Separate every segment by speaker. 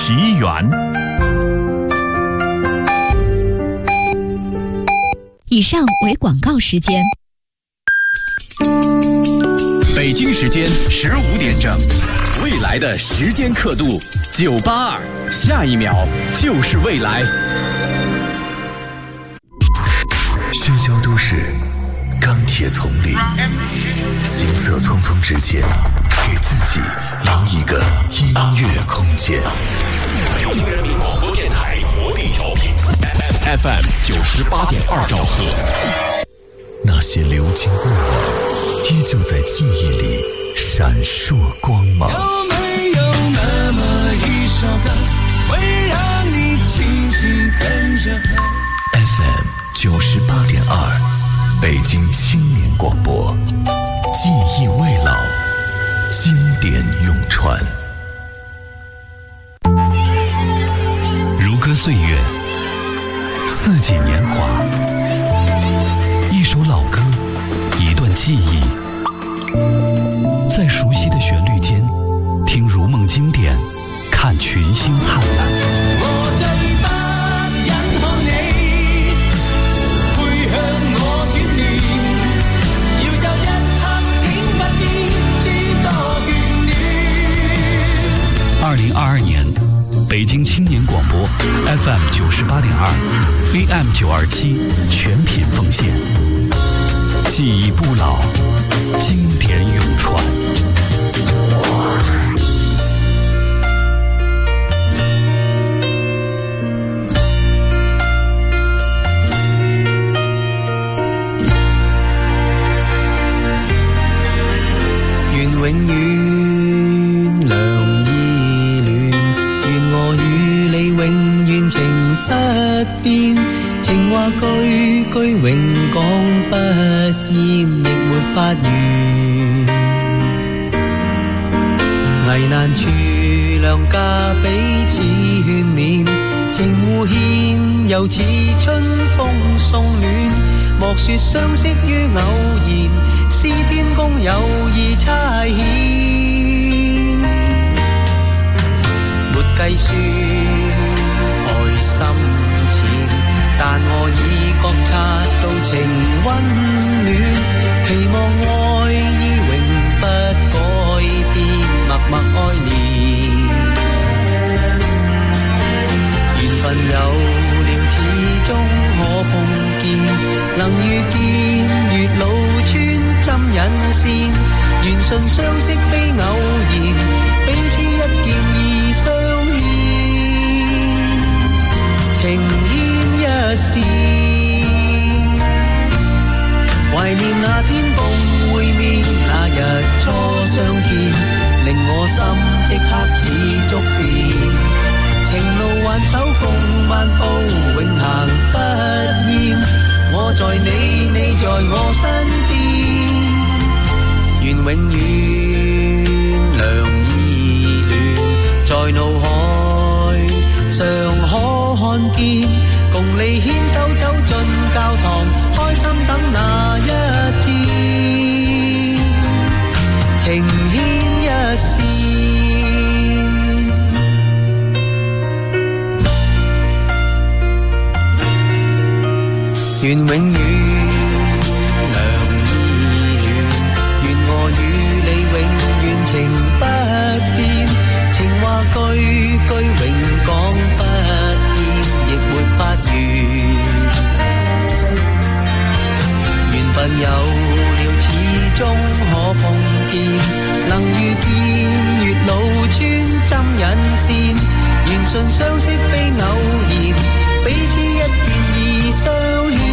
Speaker 1: 奇缘。
Speaker 2: 以上为广告时间。
Speaker 1: 北京时间15点整，未来的时间刻度982，下一秒就是未来。
Speaker 3: 喧嚣都市，钢铁丛林，行色匆匆之间，给自己留一个音乐空间。
Speaker 4: 北京人民广播电台活力调频
Speaker 1: FM 98.2兆赫。
Speaker 3: 那些流金过往，依旧在记忆里闪烁光芒。
Speaker 5: 有没有那么一首歌，会让你轻轻跟着和
Speaker 3: FM 98.2，北京青年广播，记忆未老，经典永传。
Speaker 6: 如歌岁月，四季年华，一首老歌，一段记忆，在熟悉的旋律间，听如梦经典，看群星灿烂。
Speaker 5: 我這不忍看你背向我轉亂，要有一刻請不見知多眷戀。
Speaker 6: 2022年，北京青年廣播 FM 98.2 AM 927全品奉獻，記憶不老，經典永傳。
Speaker 5: 願永遠良意戀，願我與你永遠情不變，情話句句永講不厭，亦沒法完。危難處兩家彼此勸勉，情互獻又似春風送暖。莫說相識於偶然，是天公有意差遣。沒計算愛心淺，但我已覺察到情溫暖，期望愛意永不改變，默默愛戀。緣分有了始終可碰見，能遇見月老穿針引線，緣盡相識非偶然，彼此一見已相牽，情牽一線。懷念那天共會面，那日初相見，令我心即刻似觸電。情路挽手共漫步，永行不厭。我在你，你在我身邊，願永遠良意戀，在腦海常可看見，共你牽手走進教堂，開心等那一天，情牽一線。願永遠良意戀，願我與你永遠情不變，情話句句永講不厭，亦沒法完。緣分有了始終可碰見，能遇見月老穿針引線，緣盡相識非偶然，彼此一見已相牽。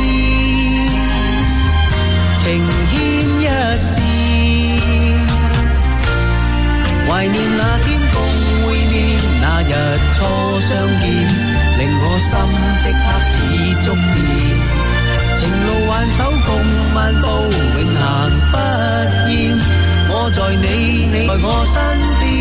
Speaker 5: 情牽一線，懷念那天共會面，那日初相見，令我心即刻似觸電。情路挽手共漫步，永行不厭。我在你，你在我身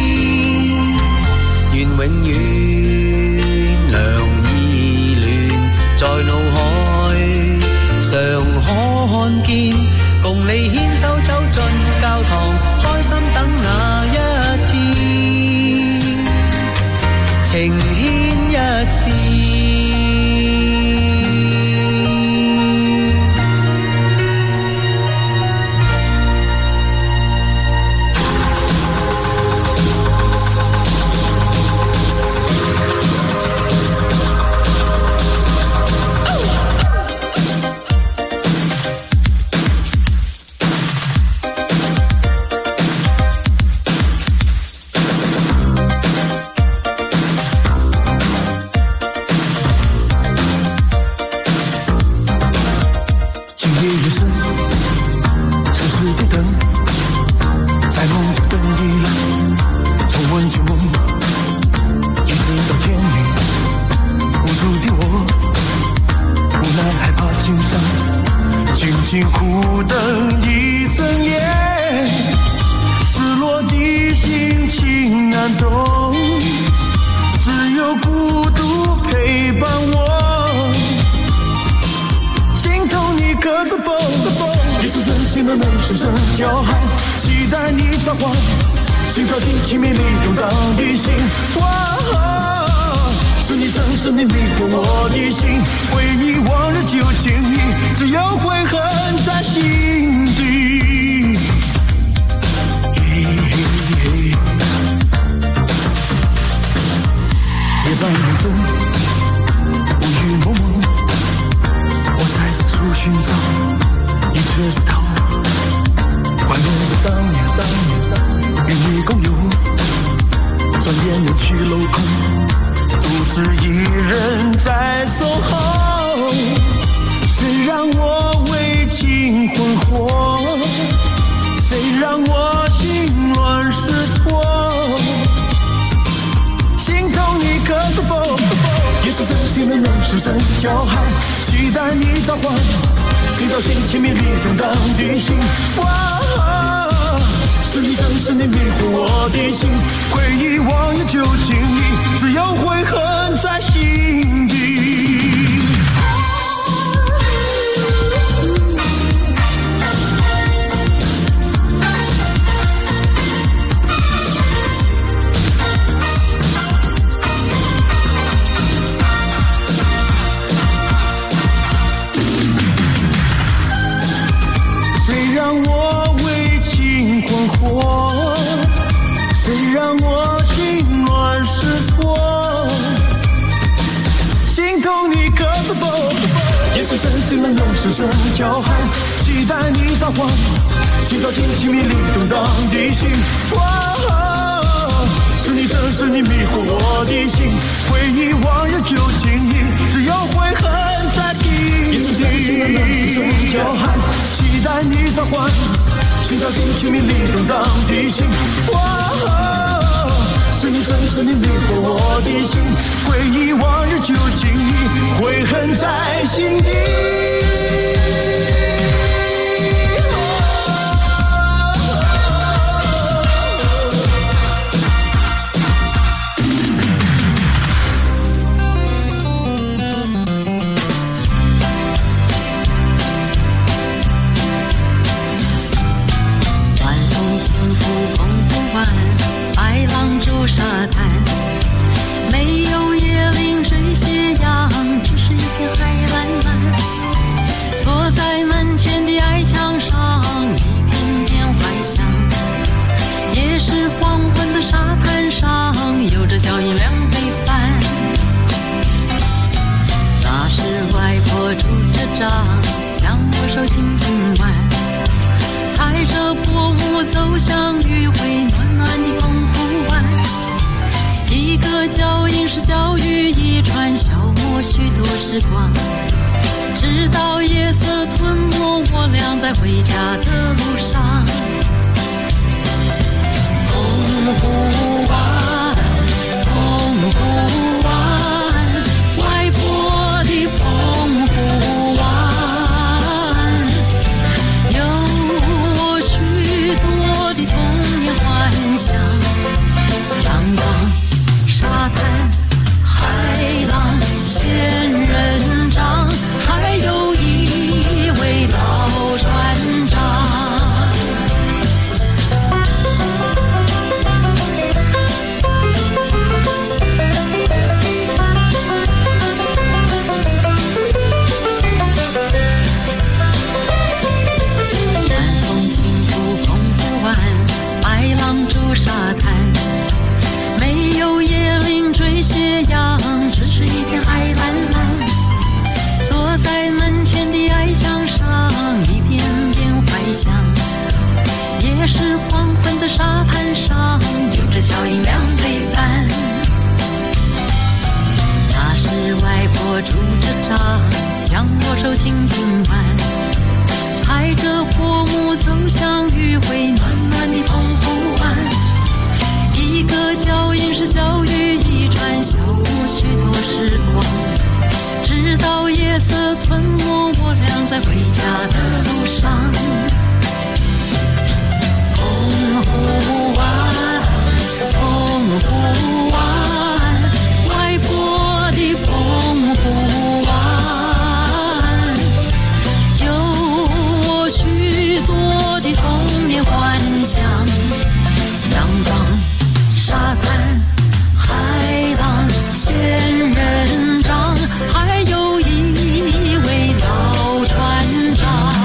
Speaker 5: 邊，願永遠良意戀，在腦海常可看見，共你牽手走進教堂，開心等那一天，情牽一線。
Speaker 7: 小手轻轻挽，踩着火木走向余晖暖暖的澎湖湾。一个脚印是小雨一串，消磨许多时光，直到夜色吞没我俩在回家的路上。澎湖湾，澎湖湾，外婆的澎湖湾，有我许多的童年幻想。阳光、沙滩、海浪、仙人掌，还有一位老船长。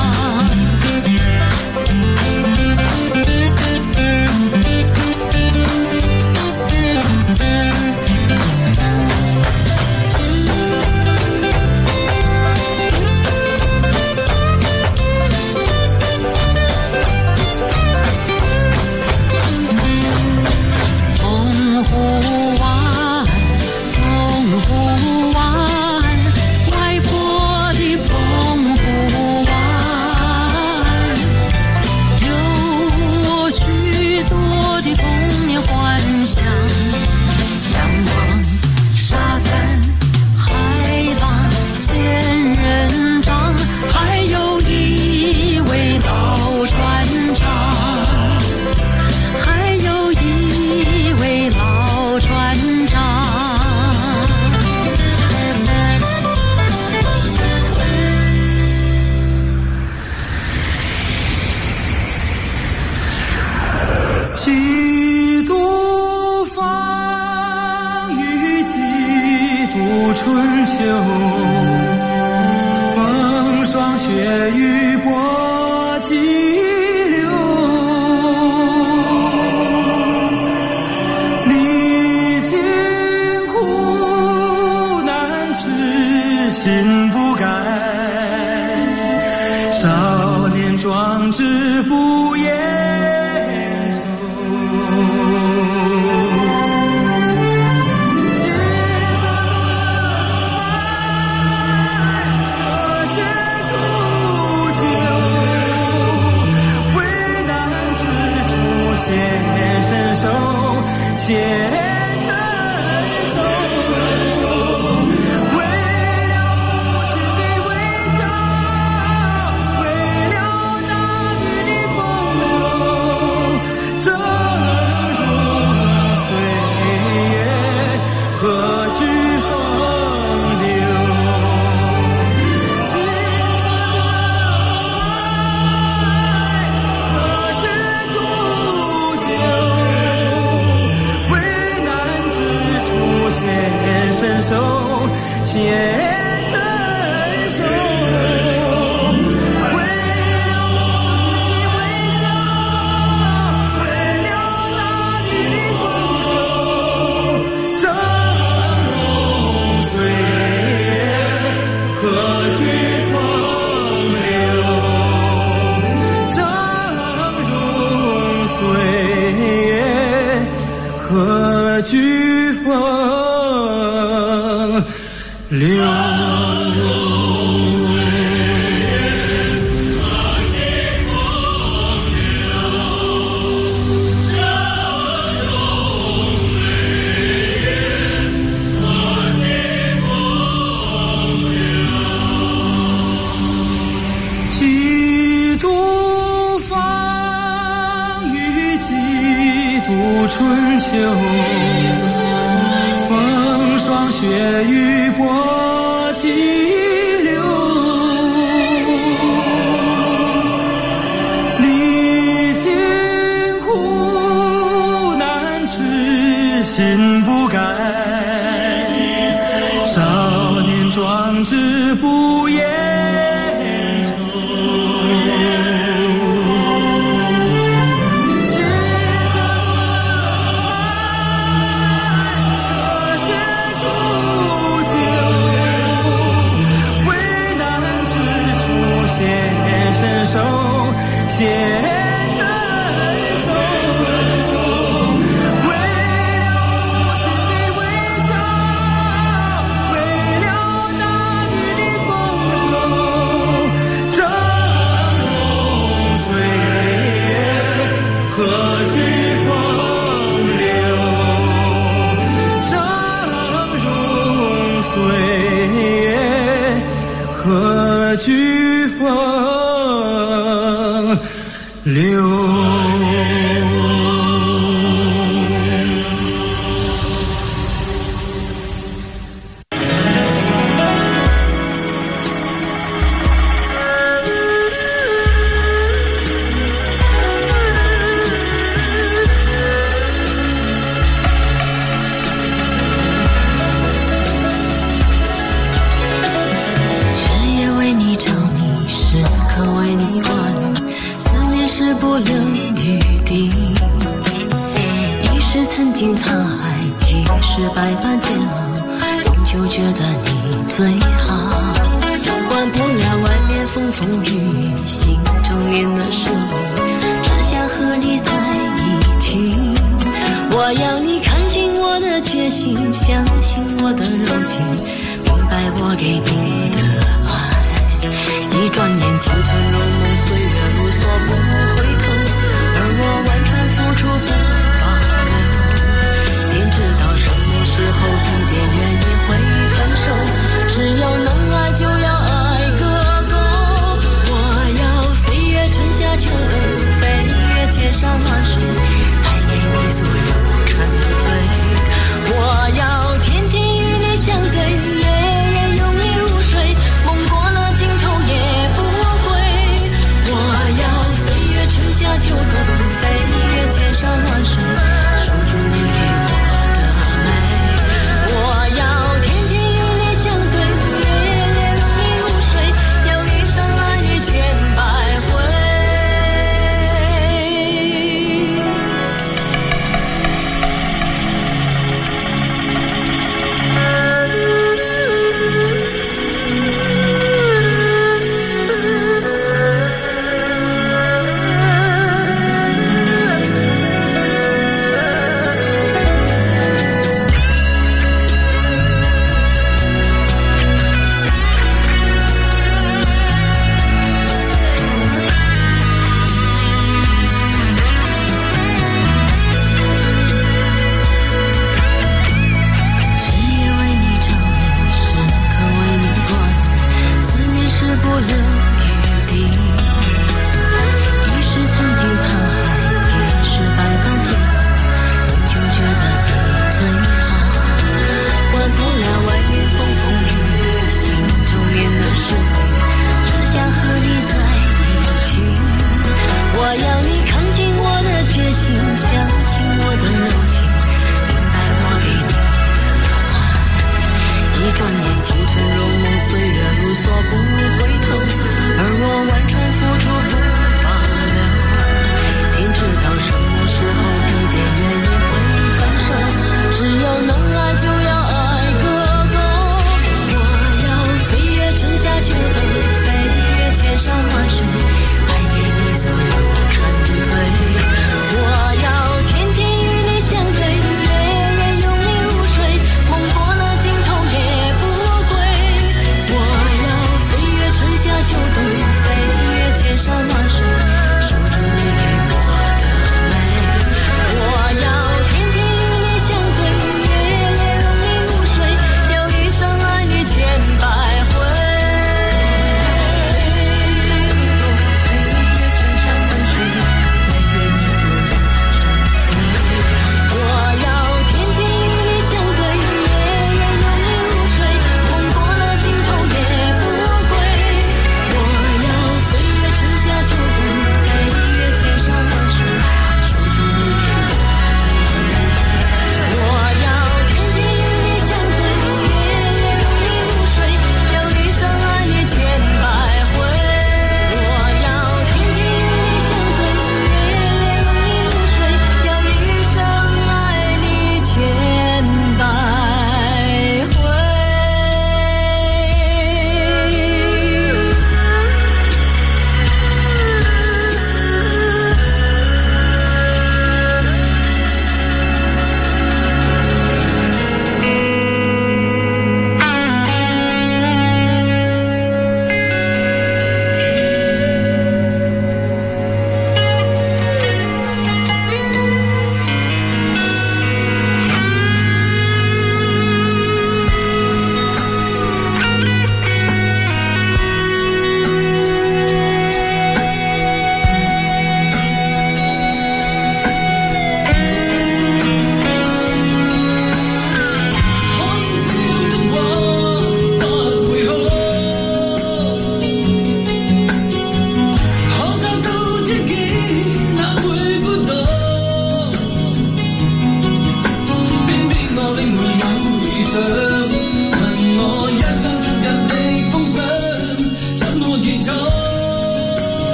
Speaker 8: 春秋，风霜雪雨波
Speaker 5: 何惧风流。
Speaker 7: 百般煎熬，终究觉得你最好。管不了外面风风雨雨，心中念的是你，只想和你在一起。我要你看清我的决心，相信我的柔情，明白我给你的爱。一转眼青春如梦，岁月如梭不回头，而我完全付出不知道什么时候地点愿意会分手，只要能爱就要爱个够。我要飞越春夏秋冬，飞越千山万水，带给你所有沉醉。我要天天与你相对，夜夜拥你入睡，梦过了尽头也不归。我要飞越春夏秋冬，飞越千山万水，守住你给我。我要天天与你相对，夜夜拥你入睡，要一生爱你千百回。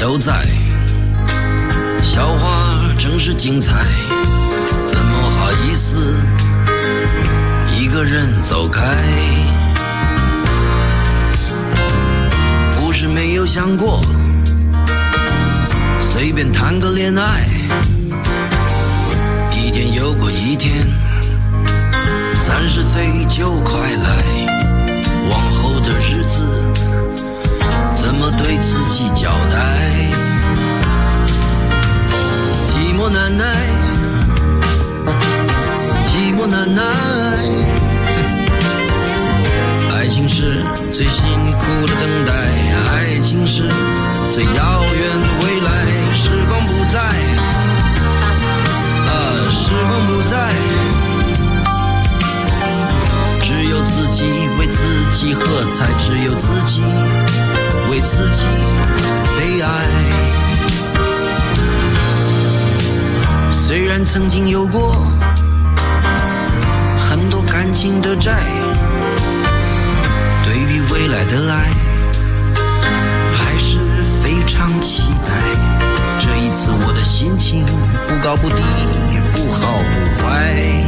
Speaker 5: 都在，笑话真是精彩，怎么好意思一个人走开？不是没有想过随便谈个恋爱，一天又过一天，30岁就快来，往后的日子怎么对自己交代？寂寞难耐，寂寞难耐，爱情是最辛苦的等待，爱情是最遥远的未来，时光不在，时光不在，只有自己为自己喝彩，只有自己为自己悲哀。虽然曾经有过很多感情的债，对于未来的爱还是非常期待。这一次我的心情不高不低，不好不坏。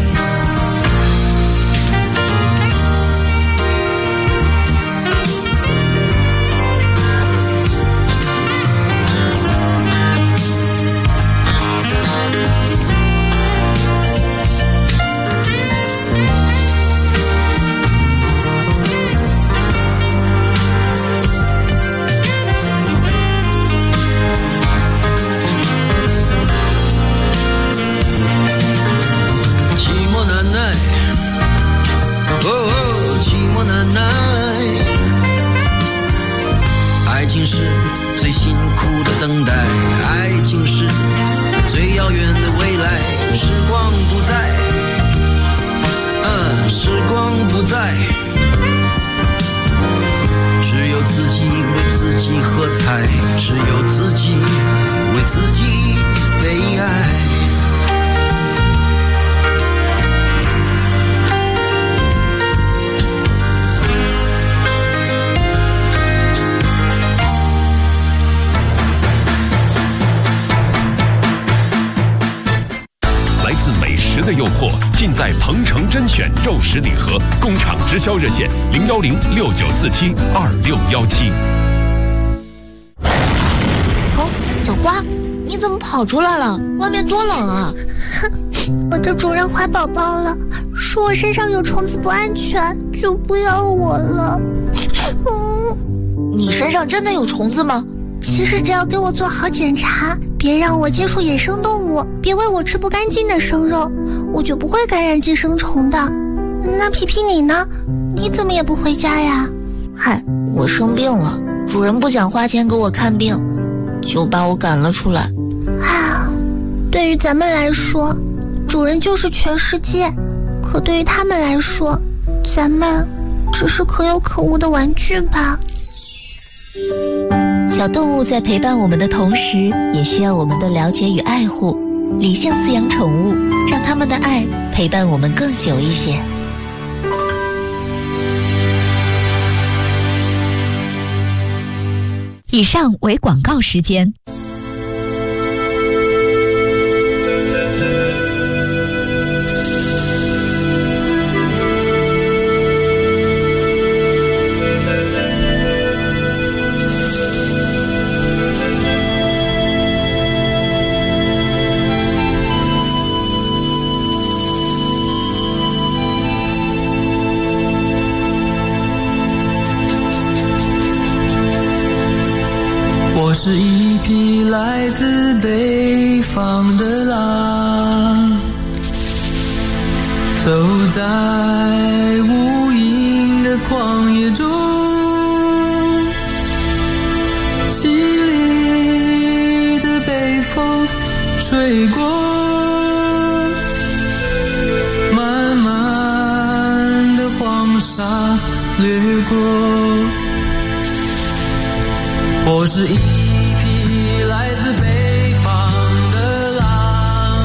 Speaker 4: 尽在鹏城甄选肉食礼盒，工厂直销热线01069472617。
Speaker 8: 哦，小花，你怎么跑出来了？外面多冷啊！
Speaker 9: 我的主人怀宝宝了，说我身上有虫子不安全，就不要我了。
Speaker 8: 你身上真的有虫子吗？
Speaker 9: 其实只要给我做好检查，别让我接触野生动物，别喂我吃不干净的生肉，我就不会感染寄生虫的。那皮皮你呢？你怎么也不回家呀？
Speaker 8: 嗨，我生病了，主人不想花钱给我看病，就把我赶了出来。
Speaker 9: 对于咱们来说，主人就是全世界，可对于他们来说，咱们只是可有可无的玩具吧。
Speaker 2: 小动物在陪伴我们的同时，也需要我们的了解与爱护。理性饲养宠物，让他们的爱陪伴我们更久一些。 以上为广告时间。
Speaker 5: 是一匹来自北方的狼，走在无垠的旷野中，凄厉的北风吹过，漫漫的黄沙掠过，我是一来自北方的狼，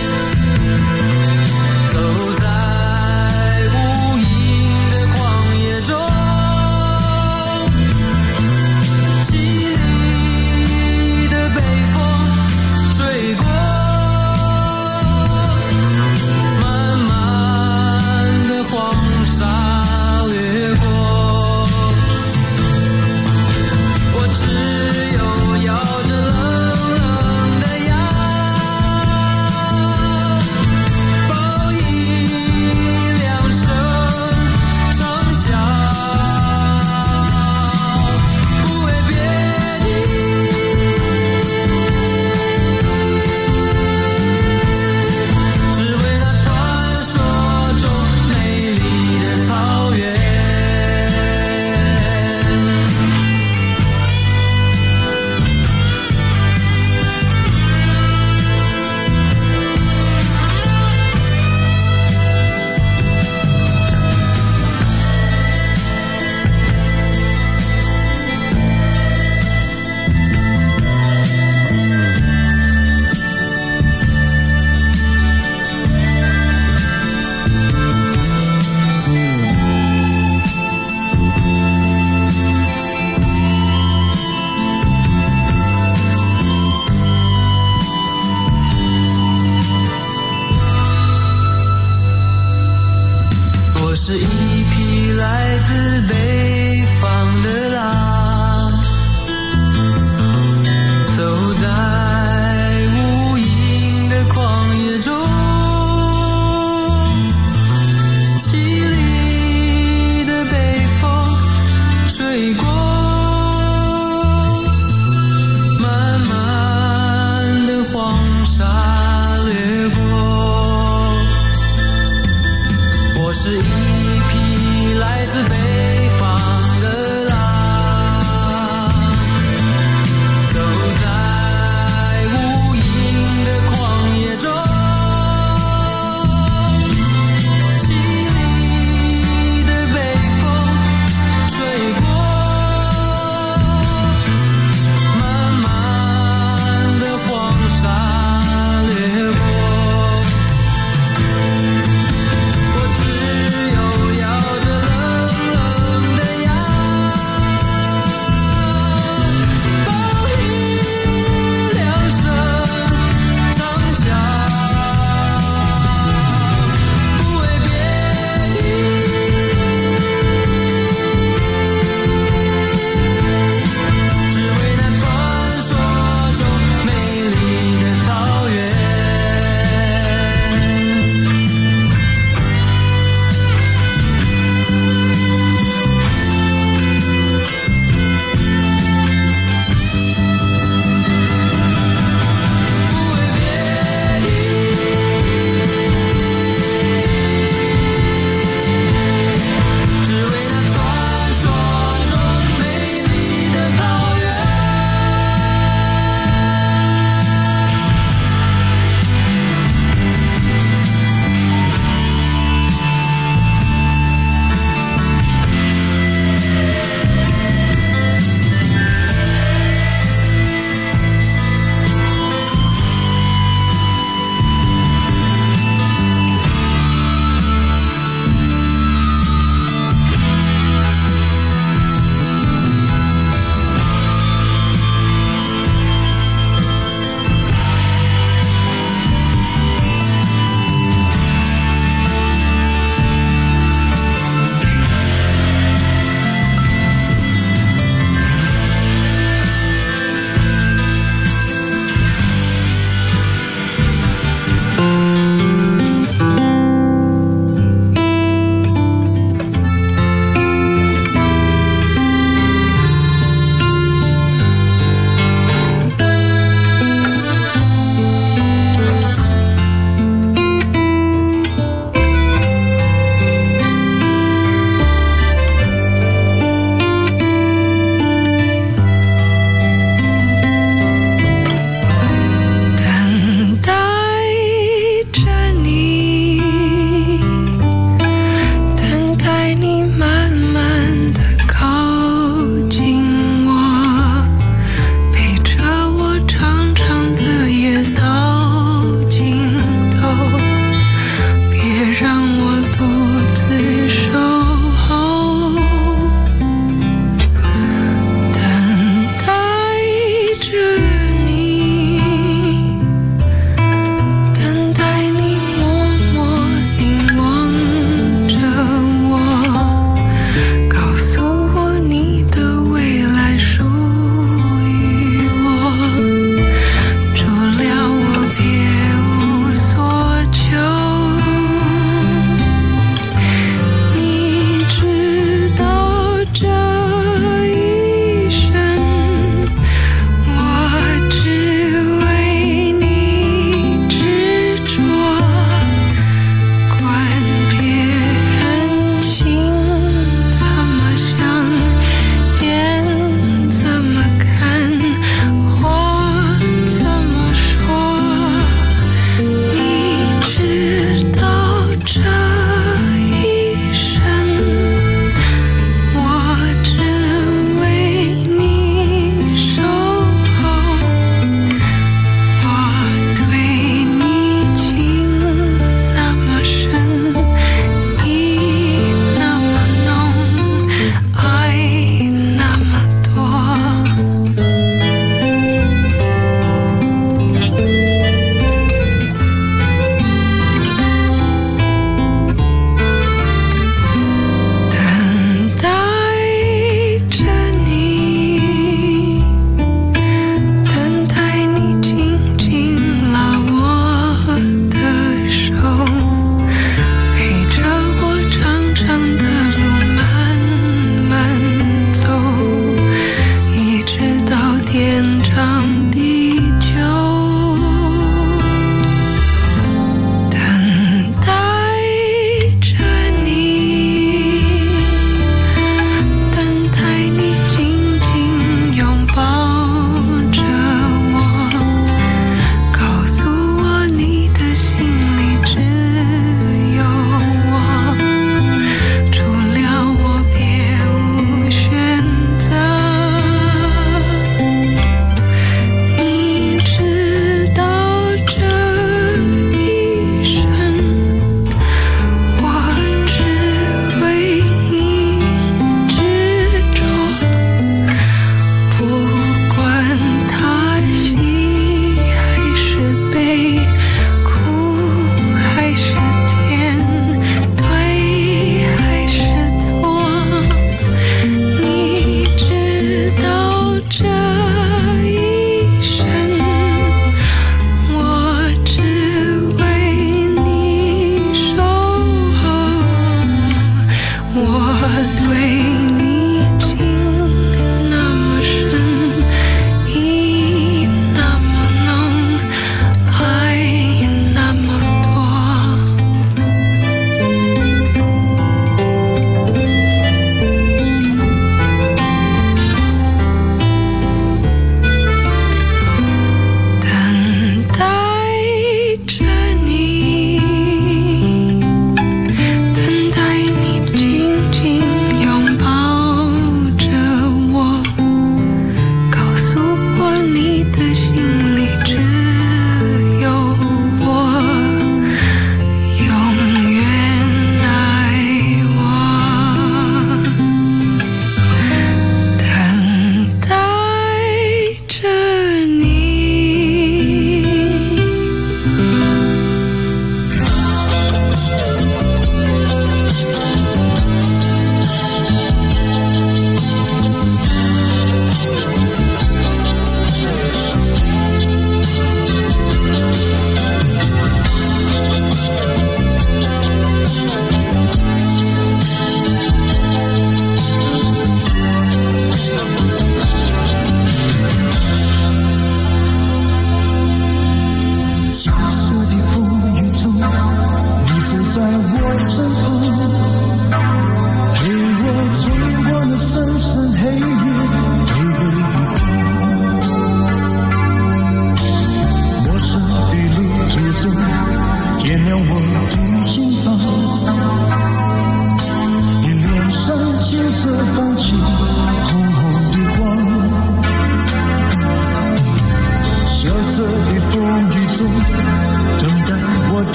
Speaker 5: 走在无垠的旷野中，凄厉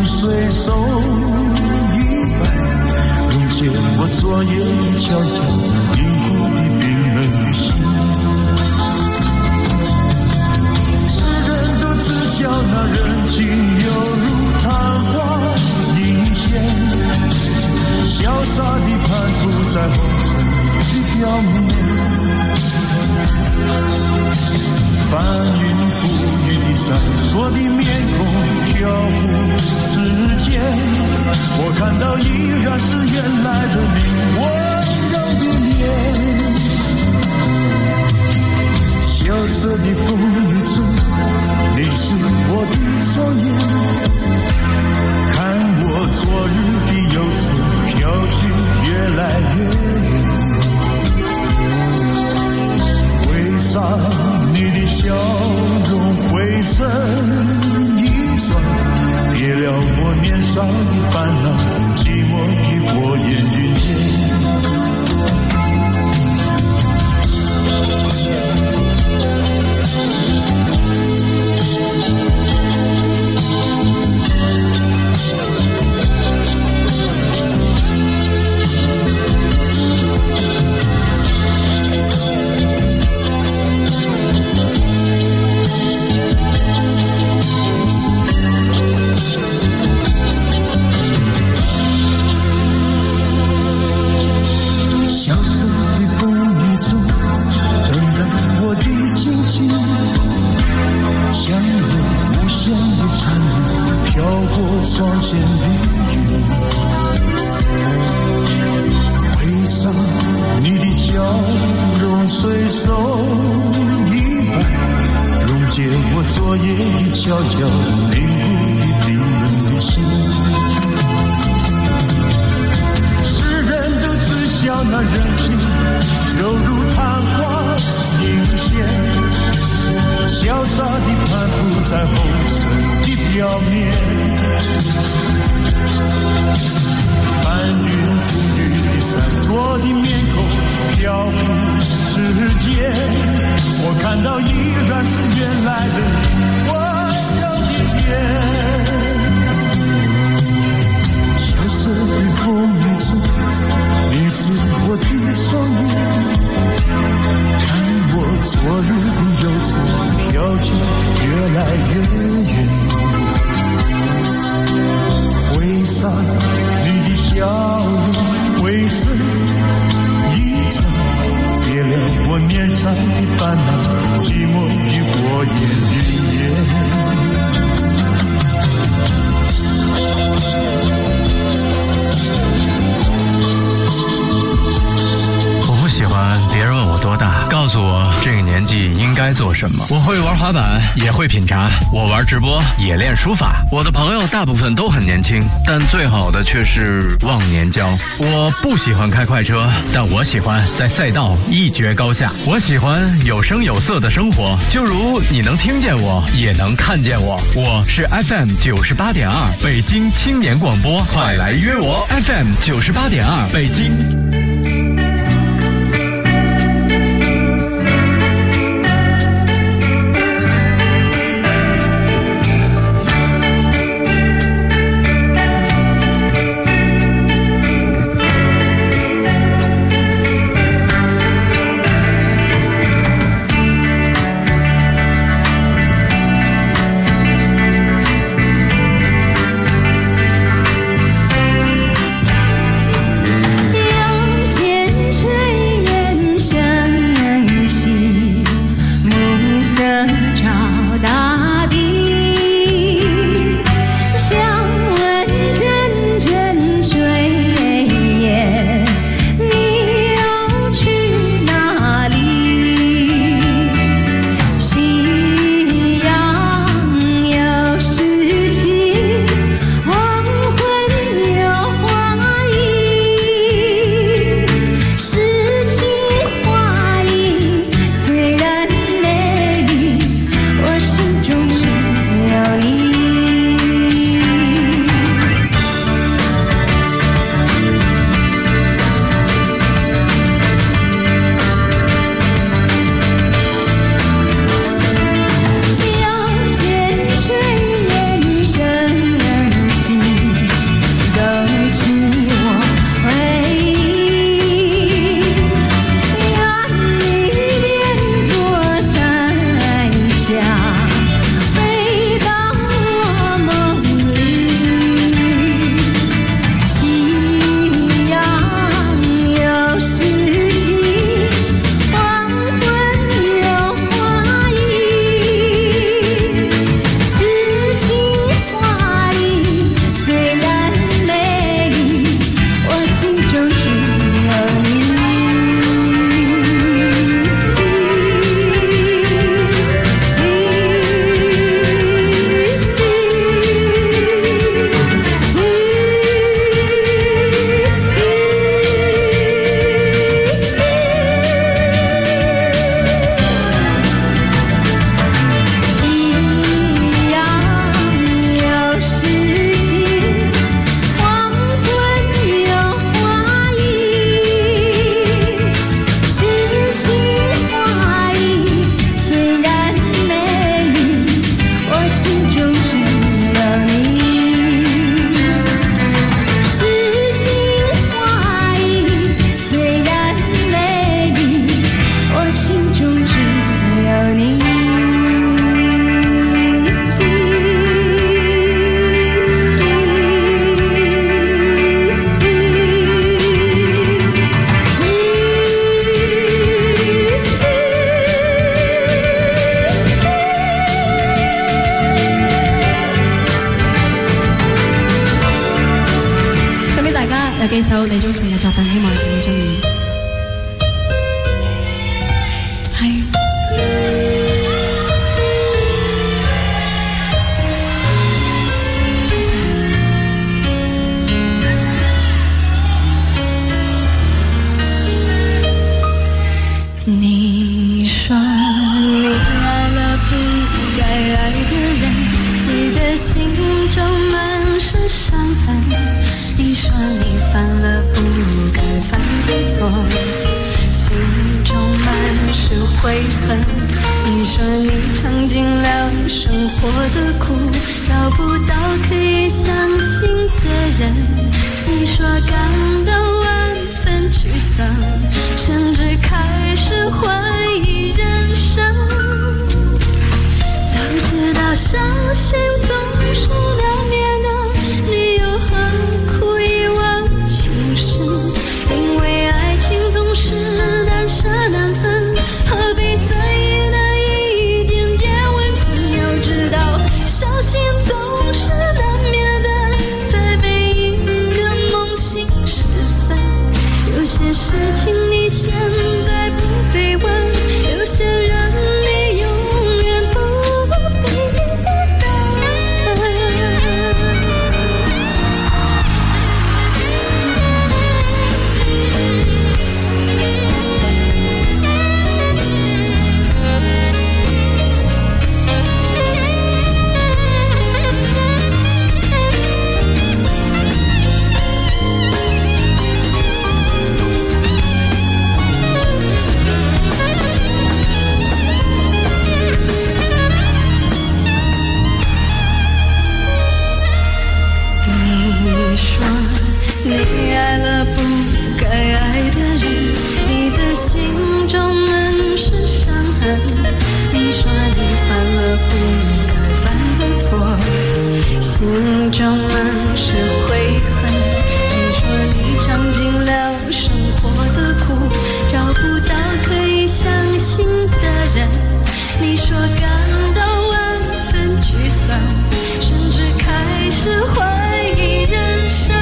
Speaker 10: 随手一摆，溶解我昨夜悄悄凝固的冰冷的心。世人都知晓那人情犹如昙花一现，潇洒地攀附在红尘的表面。翻云覆雨的闪烁的面孔飘忽之间，我看到依然是原来的你温柔的脸。萧瑟的风雨中，你是我的双眼，看我昨日的忧愁飘去越来越远。为啥你的笑容回身一转，别了我年少的烦恼，寂寞的火焰云间。
Speaker 11: 做什么？我会玩滑板，也会品茶。我玩直播，也练书法。我的朋友大部分都很年轻，但最好的却是忘年交。我不喜欢开快车，但我喜欢在赛道一决高下。我喜欢有声有色的生活，就如你能听见我，也能看见我。我是 FM 98.2北京青年广播，快来约我 FM 98.2北京。
Speaker 7: 有
Speaker 12: 有幾首李宗盛嘅作品，希望你會中意。係。
Speaker 7: 你說你愛了不該愛的人，你的心中滿是傷痕。你說你犯了不該犯的錯，心中滿是悔恨。你說你嘗盡了生活的苦，找不到可以相信的人。你說感到萬分沮喪，甚至開始懷疑人生。早知道傷心總是難免的，你又何苦一往情深？因為愛情總是難捨難分，何必在意那一點點溫存？要知道傷心總是難免的，在被一個夢醒時分。有些事情你現在不必問，有些人你永遠不必等。你說你愛了不該愛的人，你的心中滿是傷痕。你說你犯了不該犯的錯，心中滿是悔恨。你說你嘗盡了生活的苦，找不到可以相信的人。你說感到萬分沮喪，甚至開始懷疑人生。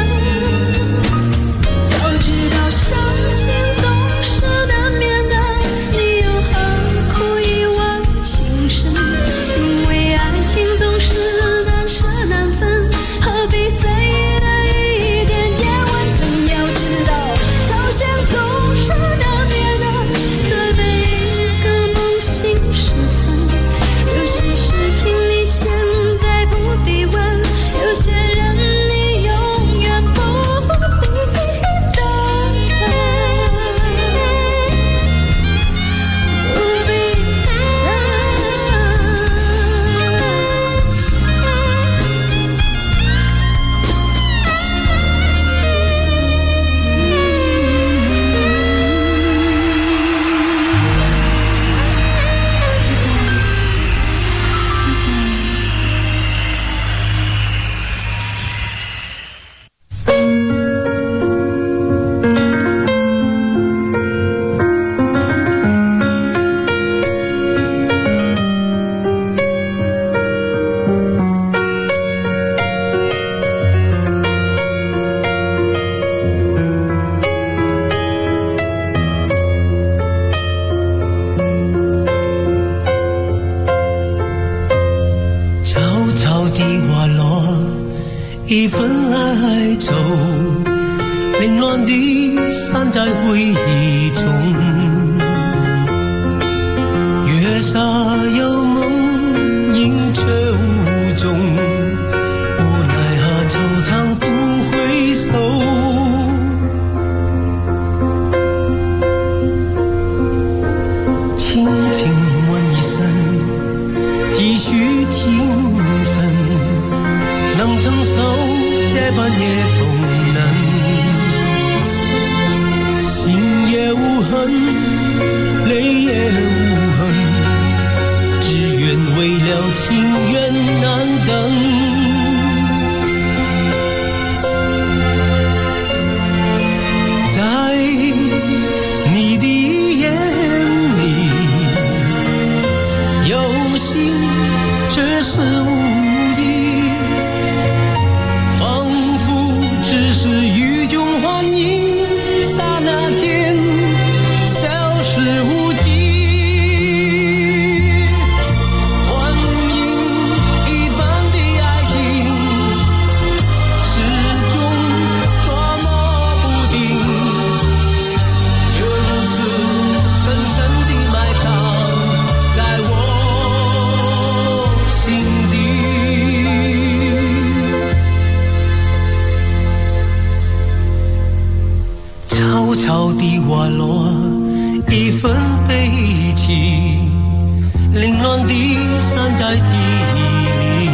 Speaker 7: 早知道傷心總是難免的，你又何苦一往情深？因為愛情總是難捨難分，何必在意那一點點溫存？要知道傷心總是難免的，在被一個夢醒時分。有些事情你現在不必問，有些人你永遠不必等。不必
Speaker 5: 悄悄地滑落一份哀愁，凌亂地散在回憶中。月下有夢，影卻無蹤，無奈何惆悵不回首。輕輕問一聲，繼續情深，能承受這半夜風冷。心也無痕，淚也無痕，只願為了情緣難等。在你的眼裡，有心卻是無力，仿佛只是雨中花。 的滑落，一份悲情，凌乱地散在地里，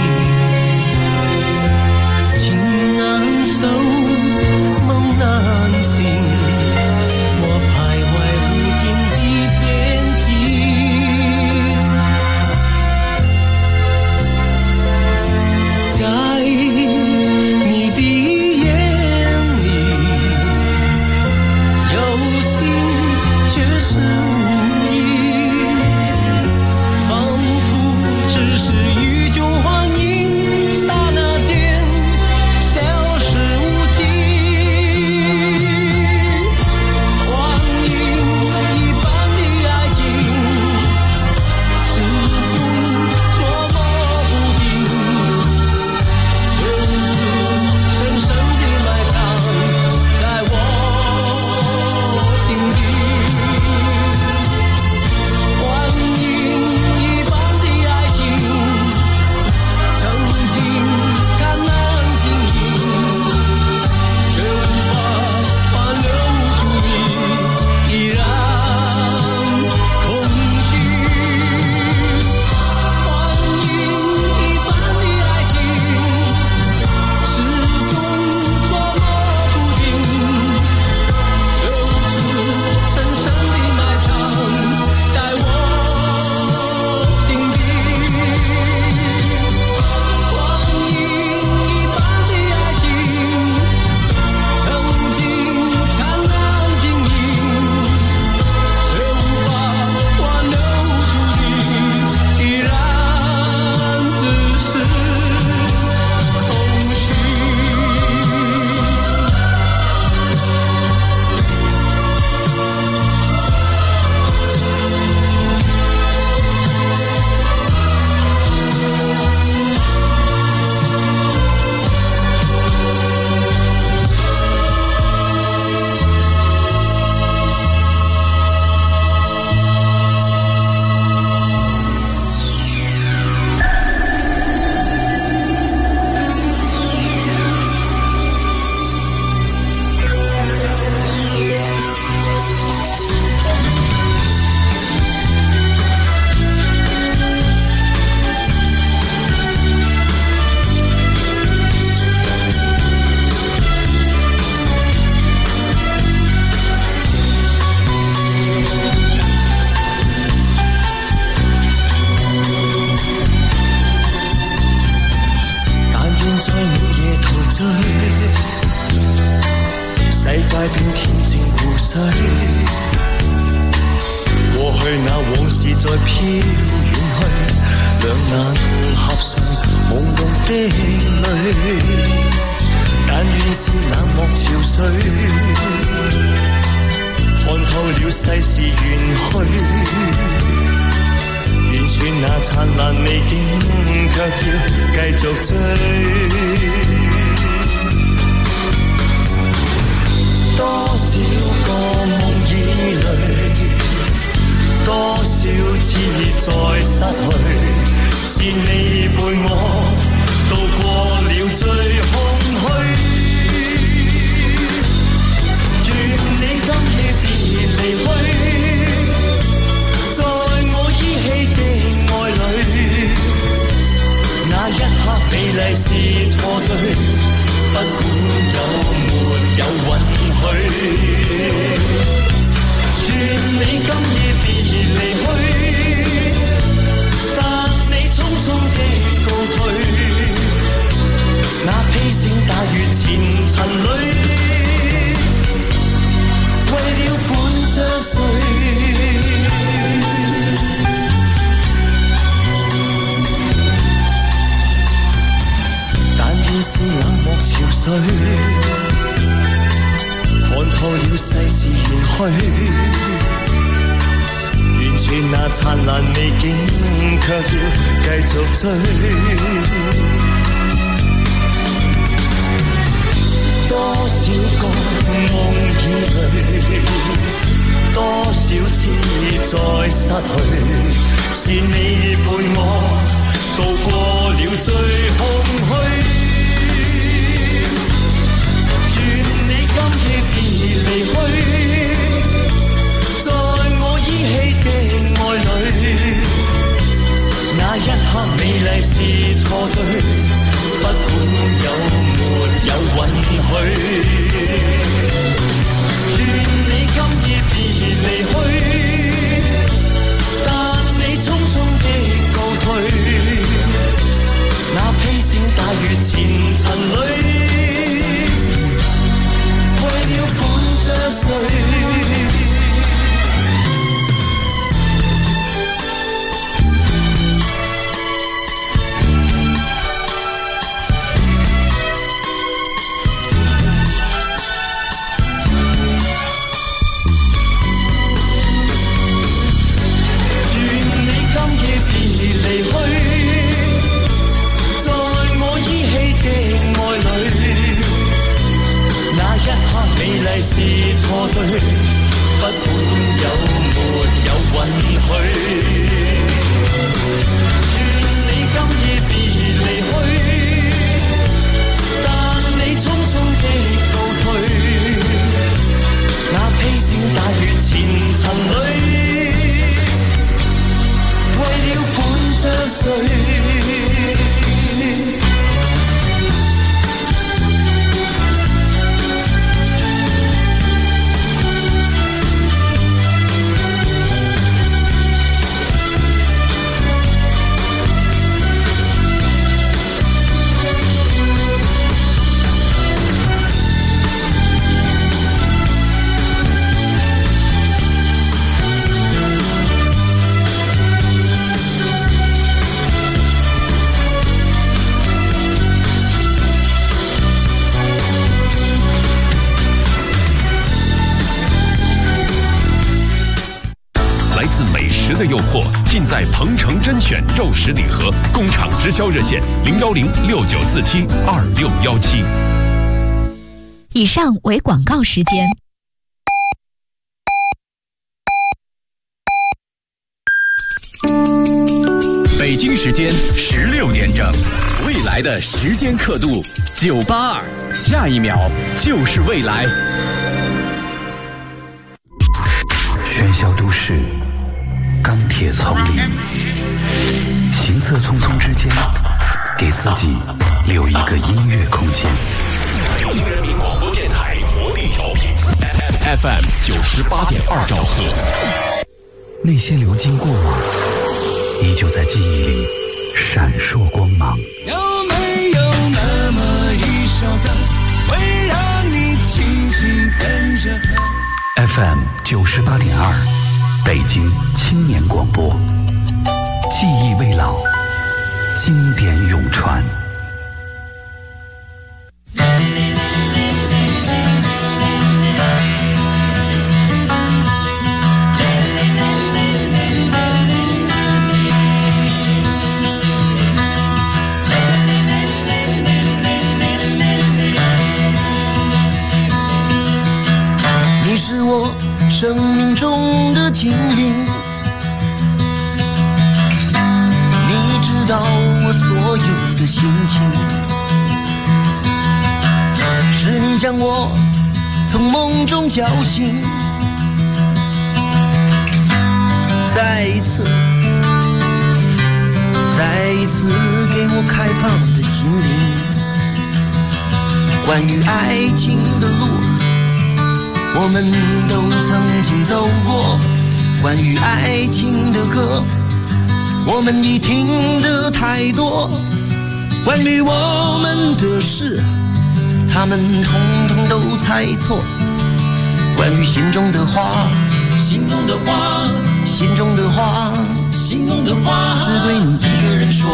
Speaker 5: 情难守，梦难醒，我徘徊如今的边境，在你的眼里，有心却是无意，仿佛只是欲救还迎，刹那间消失无迹。光阴一般的爱情，始终捉摸不定，就是深深地埋藏在我心底。光阴一般的爱情，曾经灿烂晶莹，却无法挽留住你，依然空虚。光阴一般的爱情，始终捉摸不定，就是深深地埋藏在我心底。光阴一般的爱情，曾经灿烂晶莹，却无法挽留住你，依然只是空虚。但願在午夜陶醉，世界變恬靜湖水，過去那往事再飄遠去，兩眼合上朦朧的淚，但願是冷漠潮水，看透了世事緣去，完全那燦爛美景，卻要繼續追。多少個夢已累，多少次再失去，是你伴我渡過了最空虛。願你今夜別離去，在我依稀的愛侶，那一刻美麗是錯對，不管有沒有允許。願你今夜別離去，但你匆匆的告退，那披星戴月前塵裏，為了伴着誰？但願是冷漠潮水，看透了世事緣去，完全那燦爛美景，卻要繼續追。多少個夢已累，多少次再失去，是你伴我渡過了最空虛。願你今夜別離去，
Speaker 10: 界是錯對，不管有沒有允許。願你今夜別離去，但你匆匆的告退，那披星戴月前塵裏，為了伴着誰？
Speaker 4: 的诱惑尽在鹏城甄选肉食礼盒，工厂直销热线01069472617。
Speaker 2: 以上为广告时间。
Speaker 1: 北京时间16点整，未来的时间刻度982，下一秒就是未来。
Speaker 3: 喧嚣都市，钢铁丛林，行色匆匆之间，给自己留一个音乐空间。
Speaker 4: 北京人民广播电台活力调频 FM 98.2兆赫。
Speaker 3: 那些流经过往，依旧在记忆里闪烁光芒。
Speaker 10: 有没有那么一首歌，会让你轻轻跟着和
Speaker 3: ？FM 98.2，北京青年广播，记忆未老，经典永传。
Speaker 10: 你是我生命中的精灵，你知道我所有的心情，是你将我从梦中叫醒，再一次给我开放的心灵。关于爱情的路，我们都曾经走过，关于爱情的歌，我们已听得太多，关于我们的事，他们统统都猜错。关于心中的话，心中的话，心中的话，心中的话，只对你一个人说。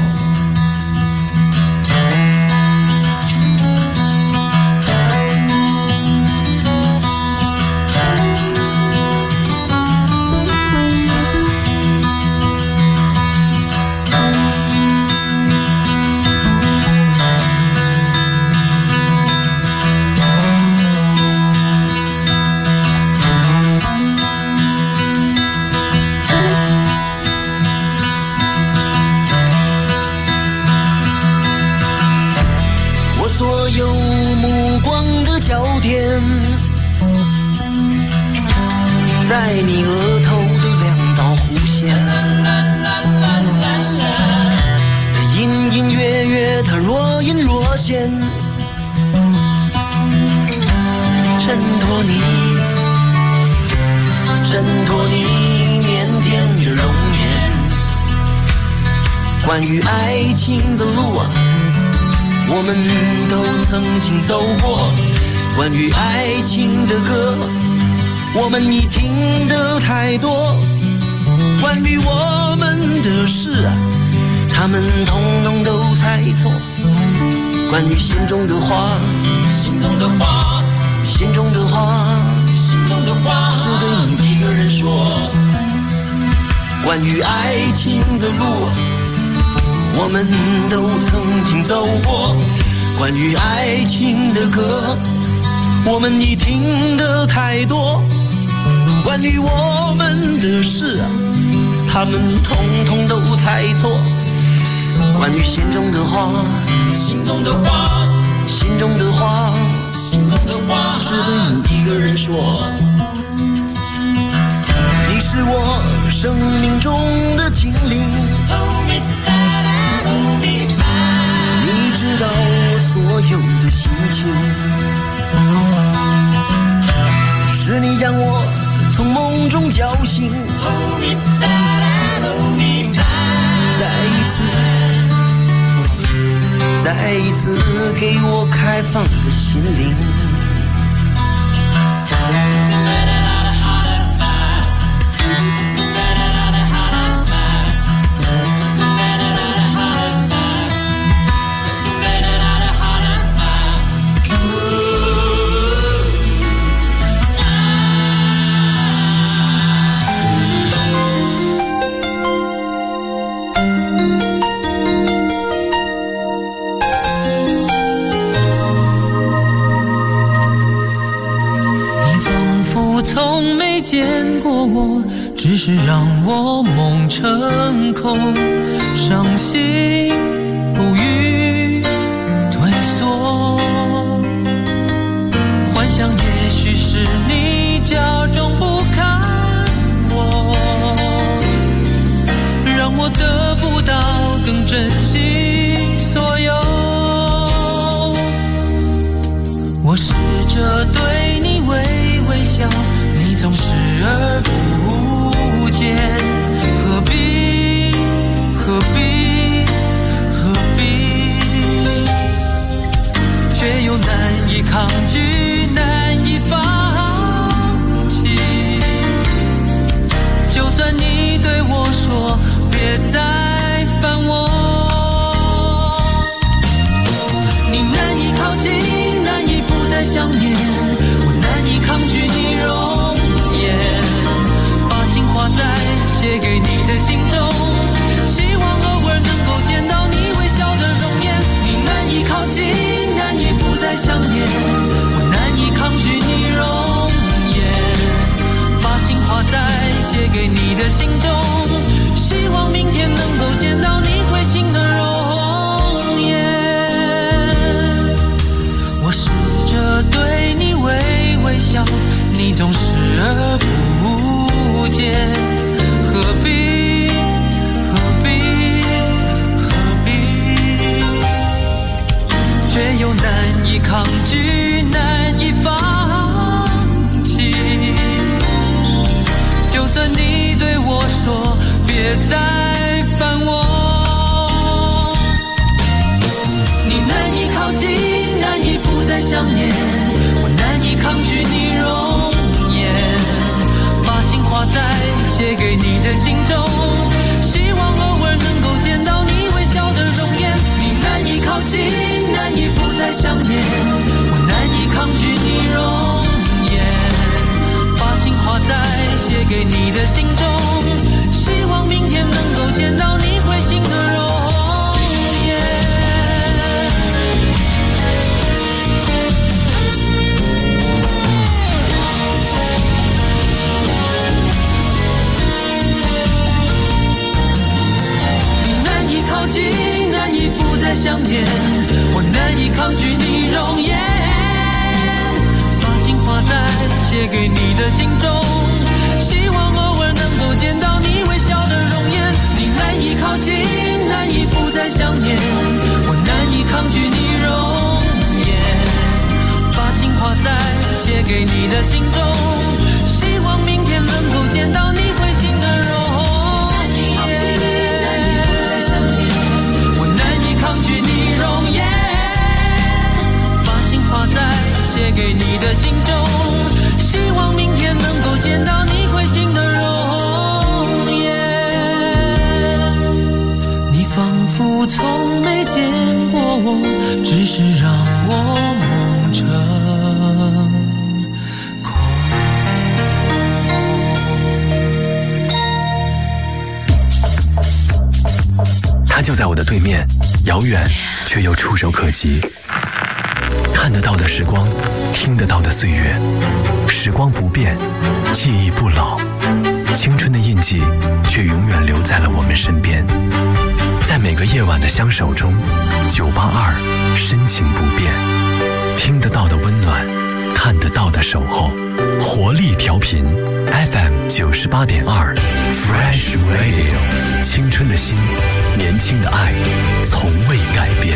Speaker 10: 在你额头的两道弧线，隐隐约约它若隐若现，衬托你腼腆的容颜。关于爱情的路啊，我们都曾经走过，关于爱情的歌，我们已听得太多，关于我们的事啊，他们统统都猜错。关于心中的话，心中的话，心中的话，心中的话，只对你一个人说。关于爱情的路，我们都曾经走过，关于爱情的歌，
Speaker 5: 我们已听得太多关于我们的事，他们统统都猜错。关于心中的话，心中的话，心中的话，心中的话，只对你一个人说。你是我生命中的精灵，你知道我所有的心情，是你将我从梦中叫醒，再一次给我开放的心灵。 见过我，只是让我梦成空，伤心不语退缩，幻想也许是你假装不看我，让我得不到更珍惜所有。我试着对你微微笑，你总视而不见，何必何必何必，却又难以抗拒，难以放弃。就算你对我说别再烦我，你难以靠近，难以不再想念，我难以抗拒你容颜，把情话再写给你的心中，希望偶尔能够见到你微笑的容颜。你难以靠近，难以不再想念，我难以抗拒你容颜，把情话再写给你的心中，希望明天能够见到你会心的容颜。我试着对你微微笑，你总视而不见，何必何必何必，却又难以抗拒，难以放弃。就算你对我说别再烦我，你难以靠近，难以不再想念，我难以抗拒你容颜，把情话再写给你的心中，希望偶尔能够见到你微笑的容颜。你难以靠近，难以不再想念，我难以抗拒你容颜，把情话再写给你的心中，希望明天能够见到你会心的容颜。靠近，难以不再想念，我难以抗拒你容颜，把情话再写给你的心中，希望偶尔能够见到你微笑的容颜。你难以靠近，难以不再想念，我难以抗拒你容颜，把情话再写给你的心中，希望明天能够见到你会心的容颜。抗拒你容颜，把情话再写给你的心中，希望明天能够见到你会心的容颜。你仿佛从没见过我，只是让我梦成
Speaker 3: 他就在我的对面，遥远却又触手可及。看看得到的时光，听得到的岁月，时光不变，记忆不老，青春的印记却永远留在了我们身边。在每个夜晚的相守中，982深情不变，听得到的温暖，看得到的守候，活力调频 FM 98.2 Fresh Radio， 青春的心，年轻的爱，从未改变。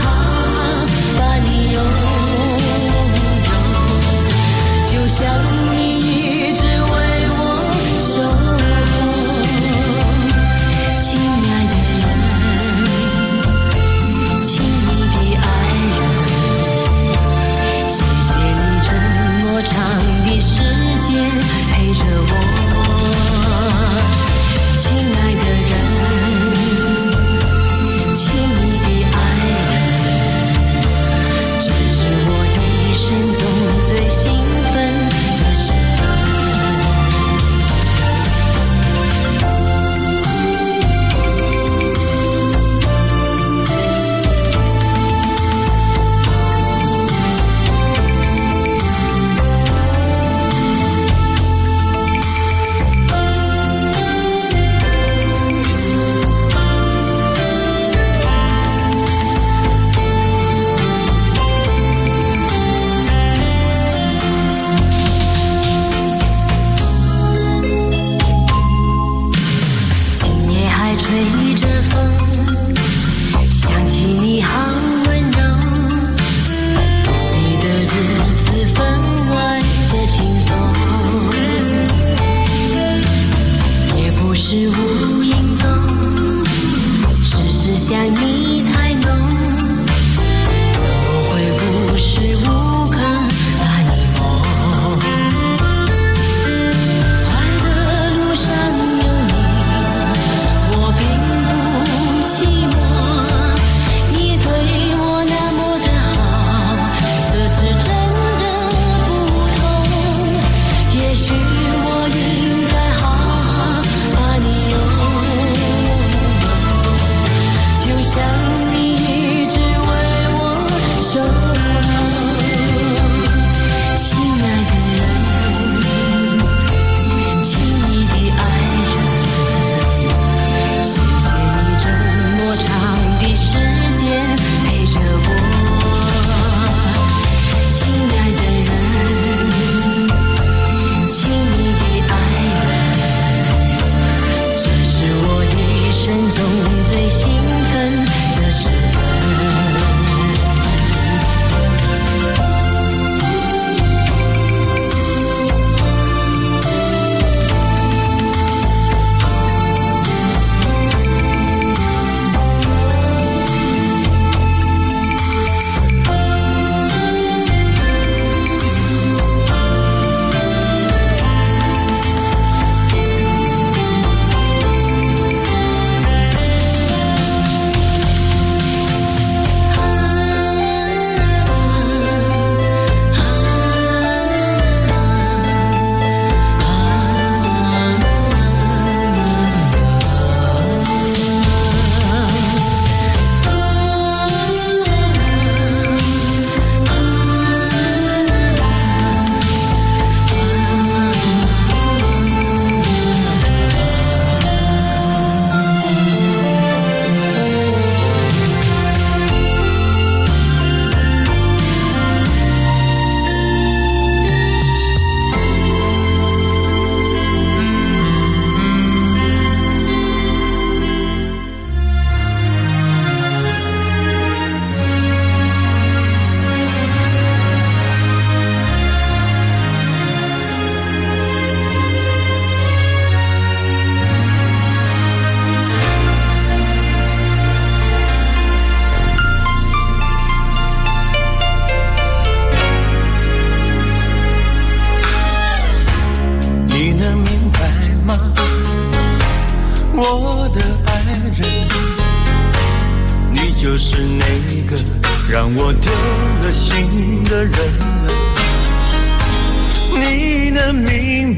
Speaker 7: 像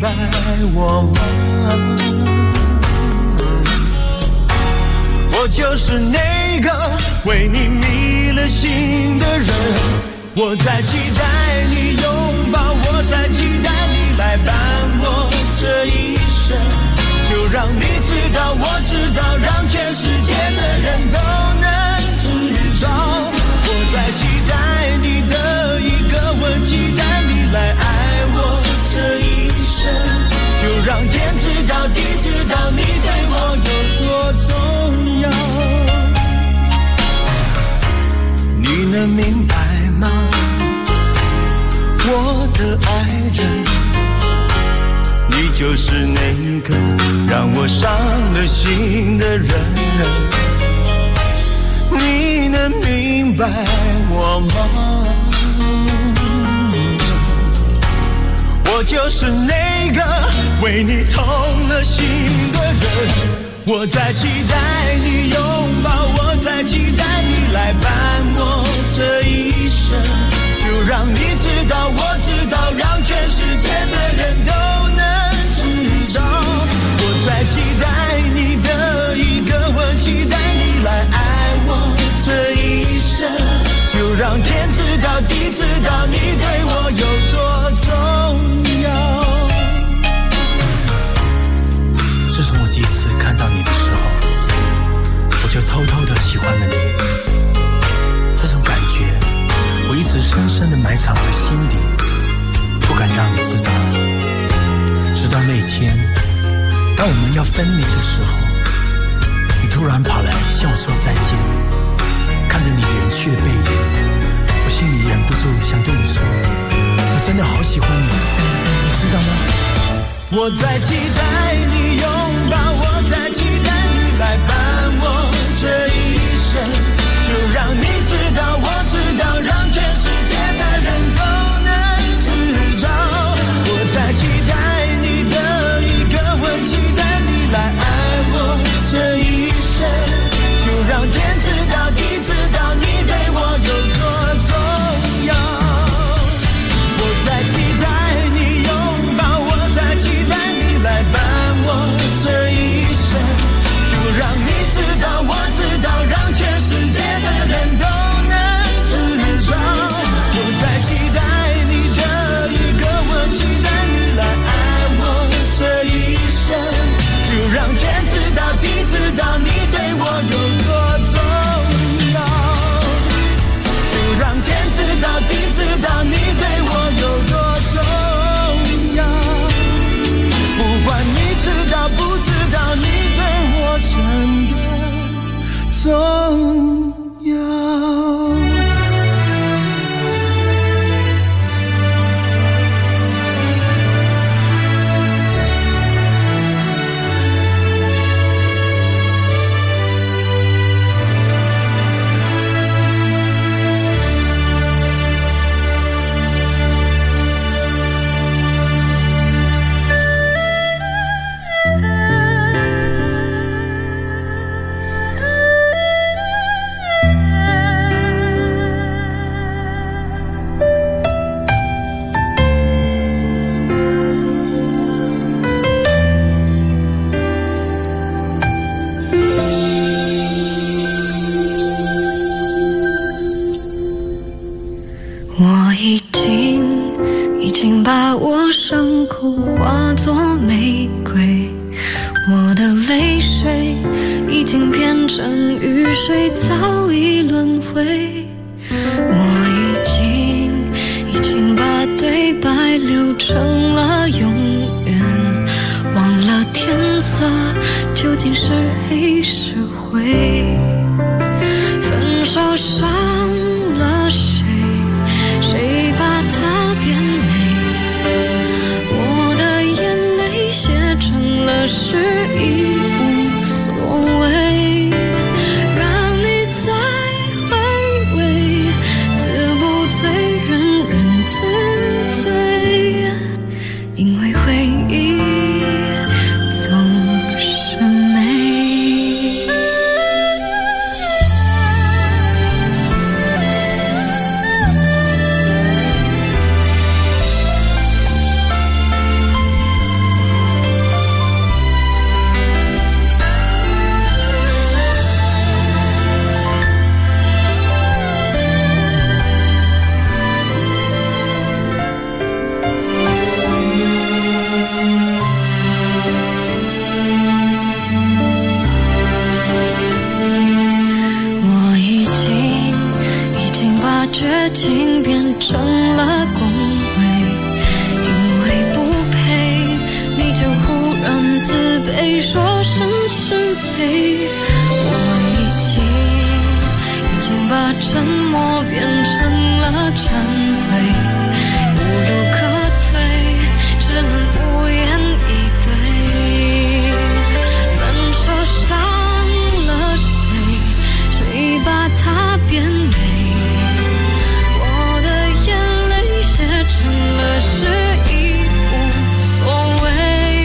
Speaker 10: 白我吗？我就是那个为你迷了心的人，我在期待你拥抱，我在期待你来伴我这一生，就让你知道，我知道，让全世界的人都能知道，我在期待你的一个吻，期待你来爱我这一生，就让天知道，地知道，你对我有多重要。你能明白吗？我的爱人，你就是那个让我伤了心的人。你能明白我吗？我就是那个为你痛了心的人。我在期待你拥抱，我在期待你来伴我这一生，就让你知道，我知道，让全世界的人都能知道，我在期待你的一个吻，期待你来爱我这一生，就让天知道，地知道，你对我有多重要。自从我第一次看到你的时候，我就偷偷的喜欢了你，这种感觉我一直深深的埋藏在心里，不敢让你知道。直到那天，当我们要分离的时候，你突然跑来向我说再见，看着你远去的背影，我心里忍不住想对你说，我真的好喜欢你，你知道吗？我在期待你拥抱，我在期待你来伴我这一生，就让你知道，我知道，让全世界的人都能知道，我在期待你的一个吻，期待你来爱我这一生，就让天知道，地知道，你对我有多重要。我在期待你拥抱，我在期待你来伴我这一生，就让你知道，我知道，让全世界的人都能知道，我在期待你的一个吻，期待你来爱我这一生，就让天知道，地知道，你对我有多重要，就让天知道，地知道，你对我有多重要，不管你知道不知道，你对我真的重要。
Speaker 7: 我已经把我伤口化作玫瑰，我的泪水已经变成雨水，早已轮回。我已经把对白留成了永远，忘了天色究竟是黑是灰。分手伤了谁？谁把它变美？我的眼泪写成了诗，已无所谓。让你再回味，自不醉人人自醉，因为回忆总是美。 沉默变成了忏悔，无路可退，只能无言以对。分手伤了谁，谁把它变美？我的眼泪写成了诗意，无所谓。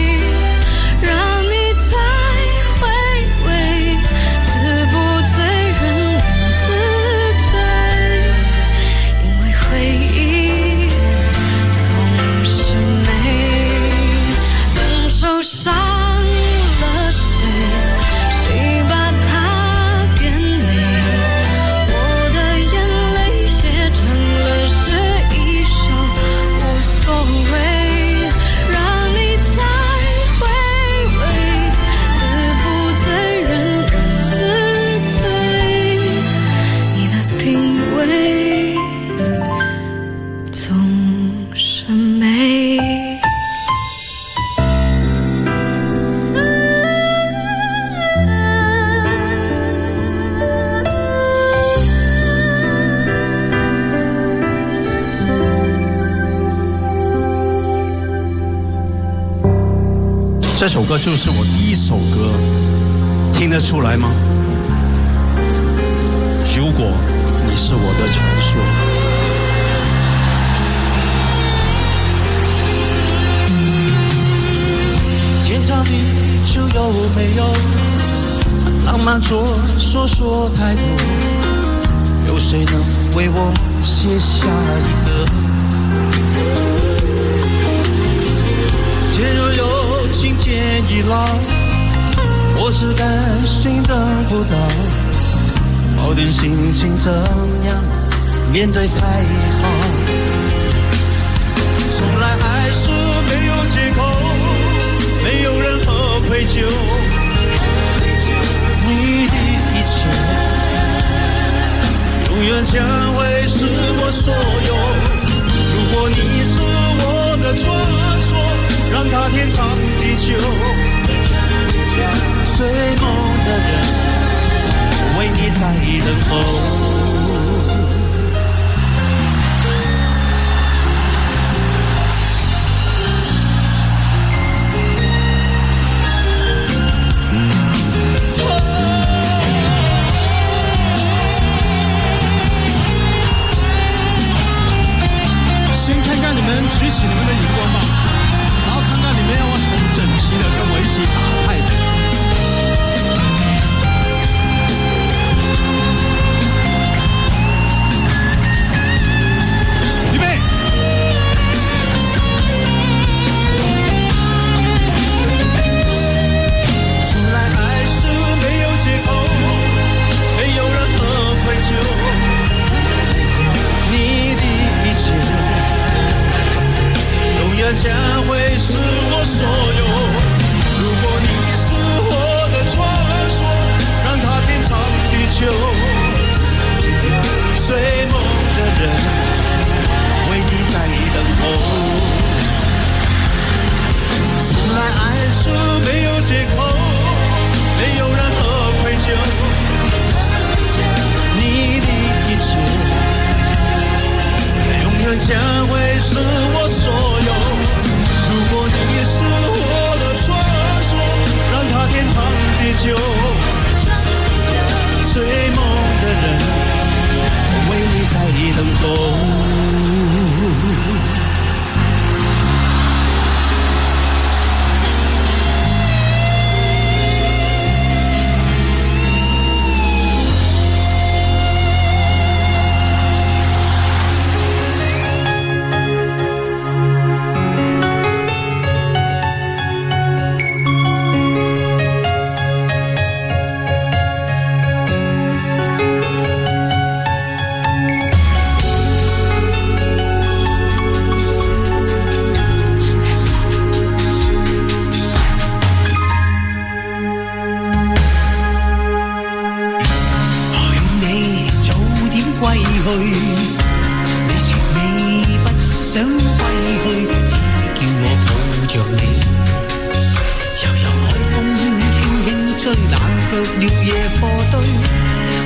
Speaker 13: 这首歌就是我第一首歌，听得出来吗？如果你是我的传说。
Speaker 10: 天长地久有没有浪漫说太多？有谁能为我写下一个？天若有情天已老，我只甘心等不到。矛盾心情怎样面对才好？从来还是没有借口，没有任何愧疚。你的一切永远将会是我所有。如果你是我的传说，让它天长地久。追梦的人为你在等候。
Speaker 13: 先看看你们举起你们的荧光棒，然后看看你们要很整齐的跟我一起打拍子。预备。
Speaker 10: 从来还是没有借口，没有任何愧疚。你的一切永远将会是我所有。如果你是我的传说，让它天长地久。追梦的人为你在等候。从来爱是没有借口，没有任何愧疚。你的一切永远将会是我所有。如果你是我的传说，让它天长地久。追梦的人为你在等候。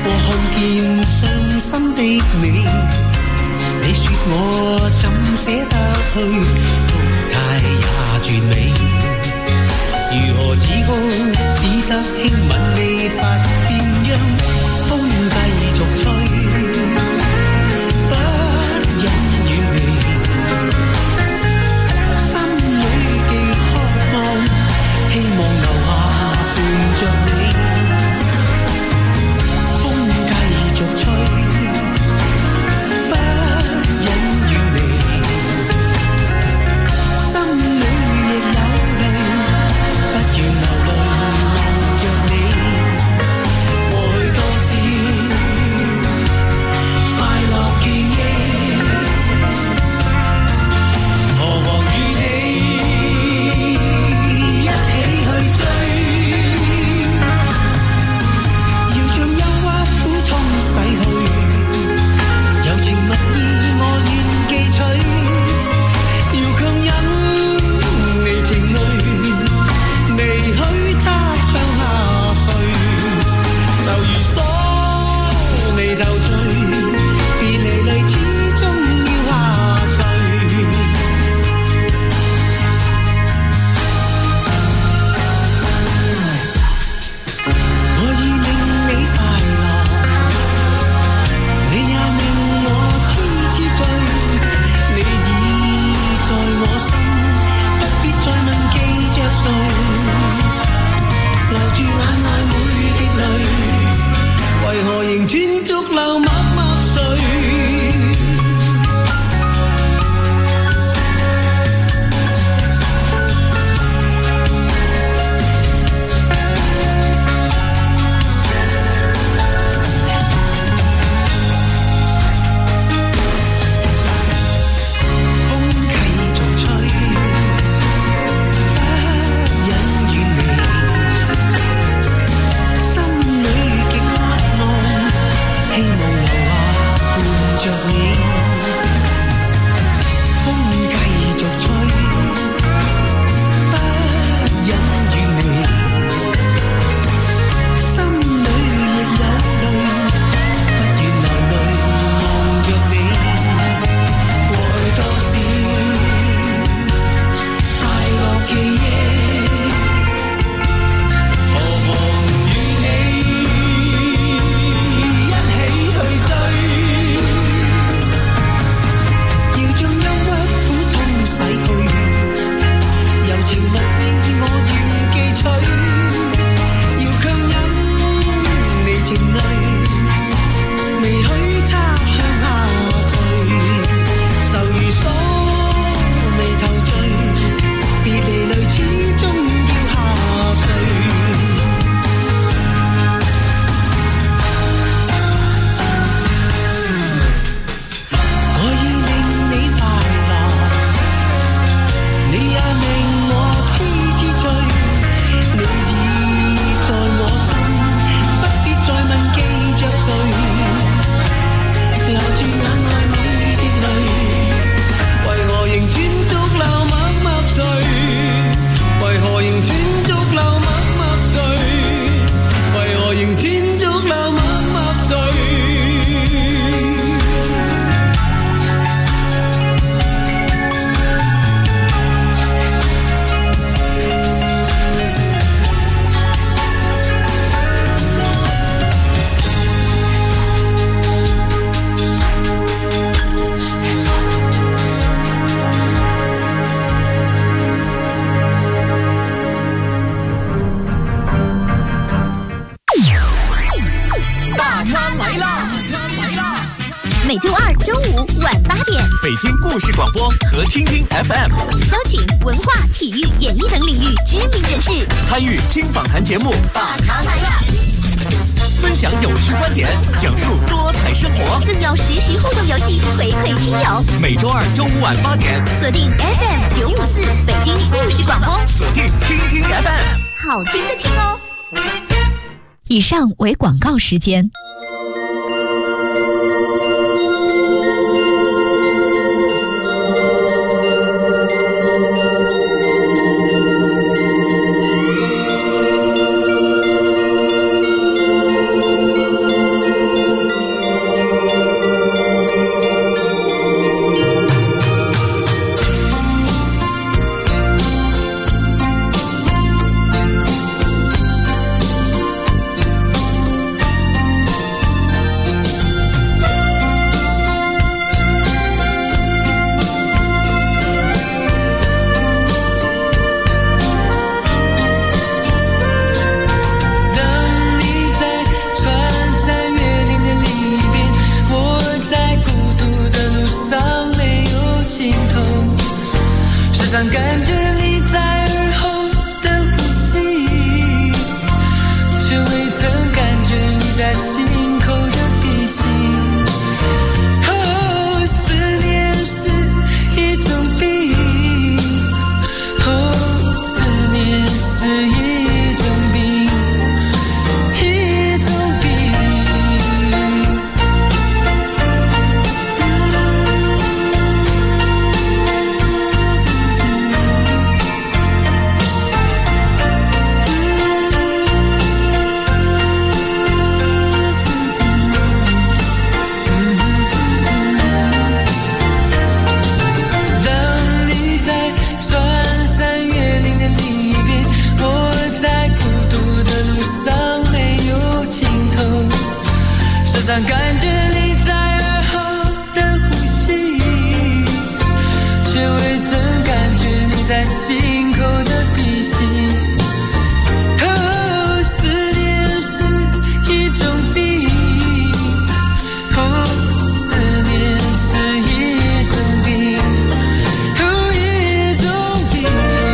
Speaker 5: 我看見傷心的你，你說我怎捨得去，世界也絕美，如何止哭，只得輕吻未發變樣，風繼續吹，不忍遠離，心裏極渴望，希望留下伴着你，風繼續吹，不忍遠離，心裏亦有淚，不願流淚望着你，過去多少快樂記憶，何妨與你一起去追，要將憂鬱苦痛洗去，柔情蜜意我願記取，要強忍你情淚，未許他向下垂，就如鎖眉頭聚，別離淚始終要下垂。我已令你快樂，你也令我痴痴醉，你已在我心，不必再問記着誰，留住眼內每滴淚，為何仍斷續流默默睡。
Speaker 14: 每周二、周五晚8点，
Speaker 1: 北京故事广播和听听 FM
Speaker 14: 邀请文化、体育、演艺等领域知名人士
Speaker 1: 参与轻访谈节目《
Speaker 14: 把他来了》，
Speaker 1: 分享有趣观点，讲述多彩生活，
Speaker 14: 更有实时互动游戏回馈听友。
Speaker 1: 每周二、周五晚8点，
Speaker 14: 锁定 FM 954北京故事广播，
Speaker 1: 锁定听听 FM，
Speaker 14: 好听的听哦。
Speaker 2: 以上为广告时间。
Speaker 5: 时常感觉你在耳后的呼吸，却未曾感觉你在心口的鼻息。哦，思念是一种病，哦，思念是一种病，一种病。时常感觉你在耳后的呼吸，却未曾感觉你在心口的鼻息。哦，思念是一种病，哦，思念是一种病，哦，一种病。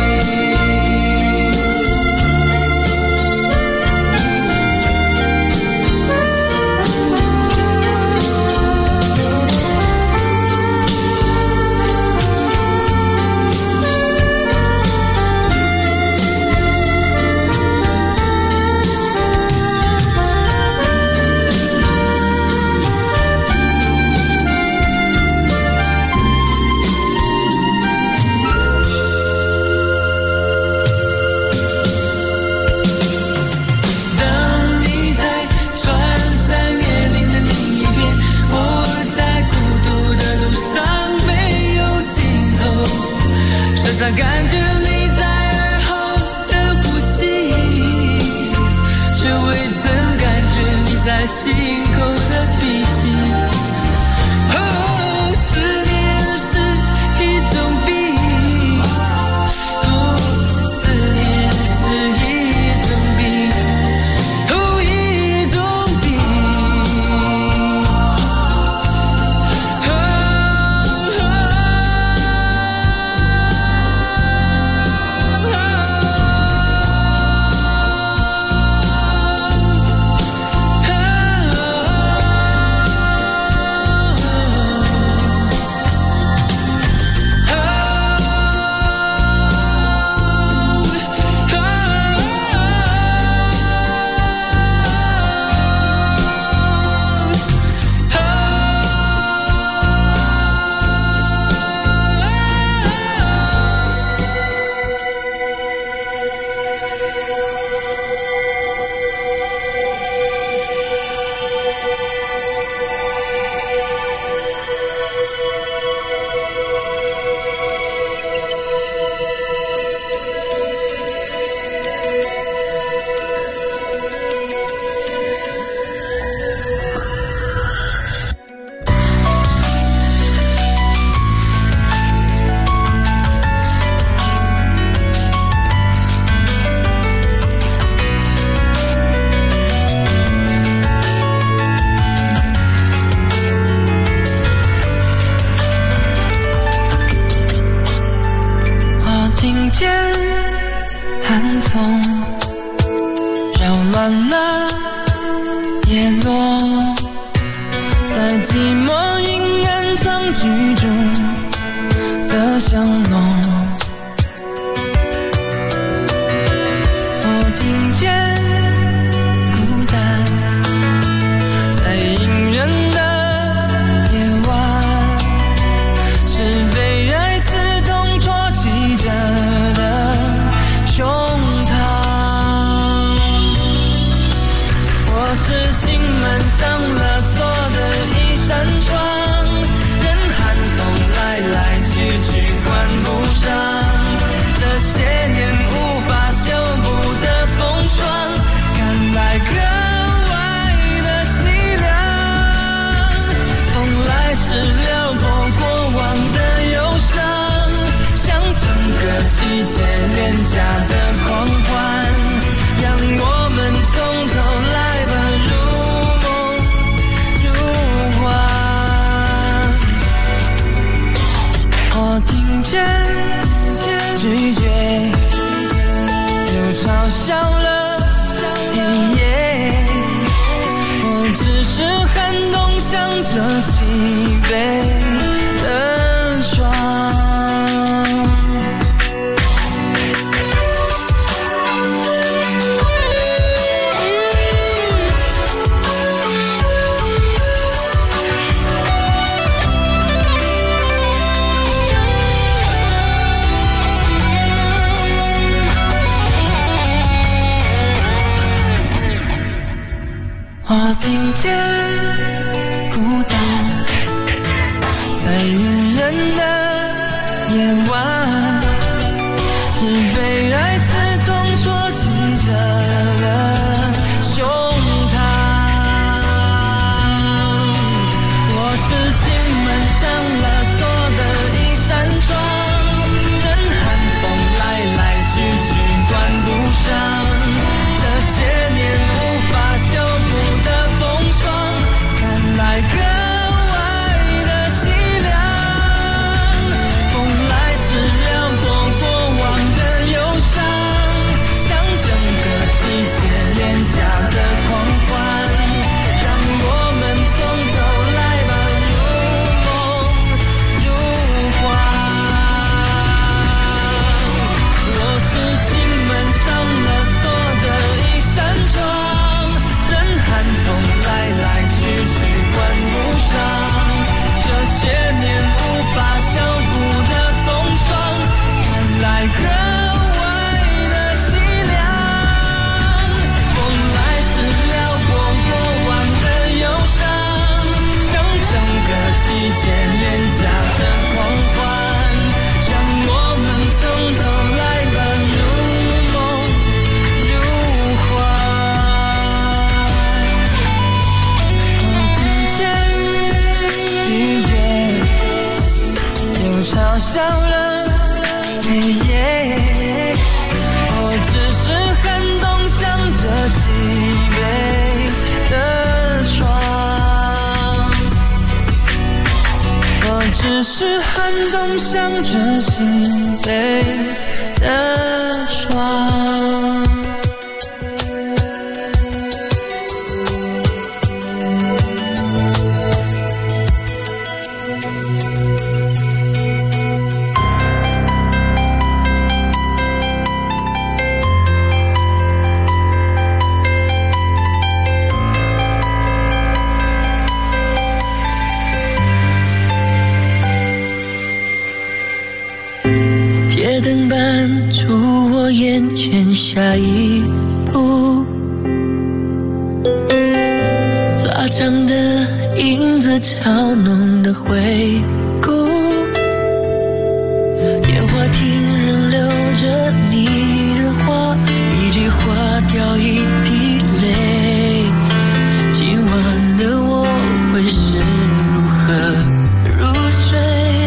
Speaker 5: 时常感觉你在耳后的呼吸，却未曾感觉你在心口的鼻息。哦，思念是一种病，哦，思念是一种病，哦，一种病。听见寒风扰乱了叶落，在寂寞阴暗长居中的香浓。我听见孤单在隐忍的夜晚，是被爱刺痛戳击着的胸膛。我是心门上了锁的一扇窗，任寒风来来去去关不上，这些年无法修补的风霜，看来格外的凄凉。风来时撩拨过往的忧伤，像整个季节廉价的狂欢，让我们从头来吧，如梦如幻。我听见嘲笑了，我只是寒冬向着西北的霜。我听见孤单，在远人的夜晚，只被爱刺痛戳击着了胸膛。我是心门上了锁的一扇窗，任寒风来来去去关不上，这些年无法修补的风霜，看来格外的凄凉。风来时撩拨过往的忧伤，像整个季节廉价的狂欢，让我们从头来吧，如梦如幻。我是心门上了锁的一扇窗，任寒风来来去去关不上，这些年无法修补的风霜，看来格外的凄凉。风来时撩拨过往的忧伤，像整个季节廉价的狂欢，让我们从头来吧，如梦如幻。又嘲笑了，我只是寒冬向着西北的窗，我只是寒冬向着西北的窗。街灯伴出我眼前下一步，拉长的影子嘲弄的回顾，电话亭仍留着你的话，一句话掉一滴泪，今晚的我会是如何入睡？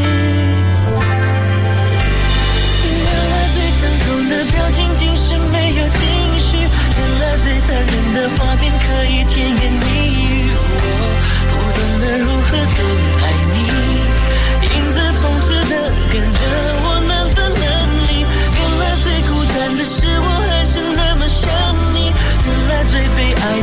Speaker 5: 表情竟是没有情绪，原来最残忍的画面可以甜言蜜语，我不懂得如何更爱你，影子讽刺的跟着我难分难离，原来最孤单的是我还是那么想你，原来最悲哀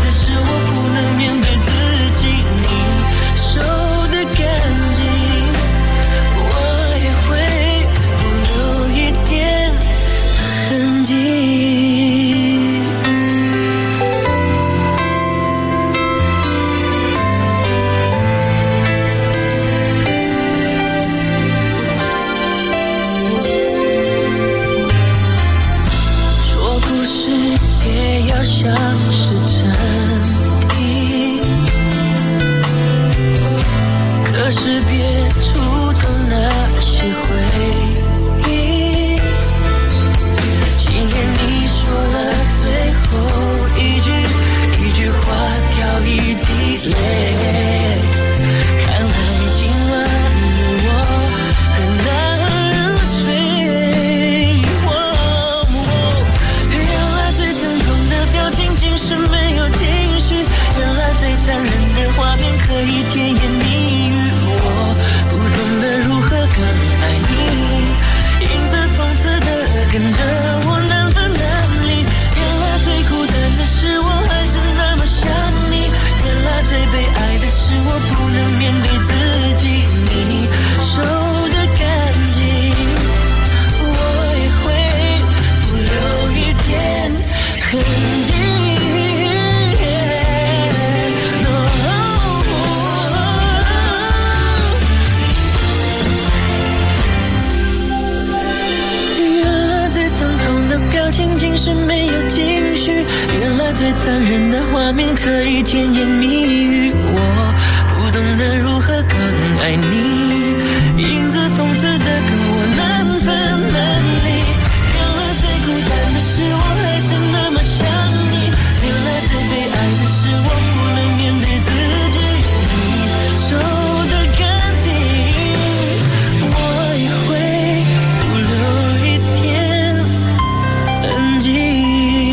Speaker 15: 表情竟是没有情绪，原来最残忍的画面可以甜言蜜语。我不懂得如何更爱你，影子讽刺的跟我难分难离。原来最孤单的是我还是那么想你，原来最被爱的是我不能面对自己。你手的感情我也会不留一点痕迹。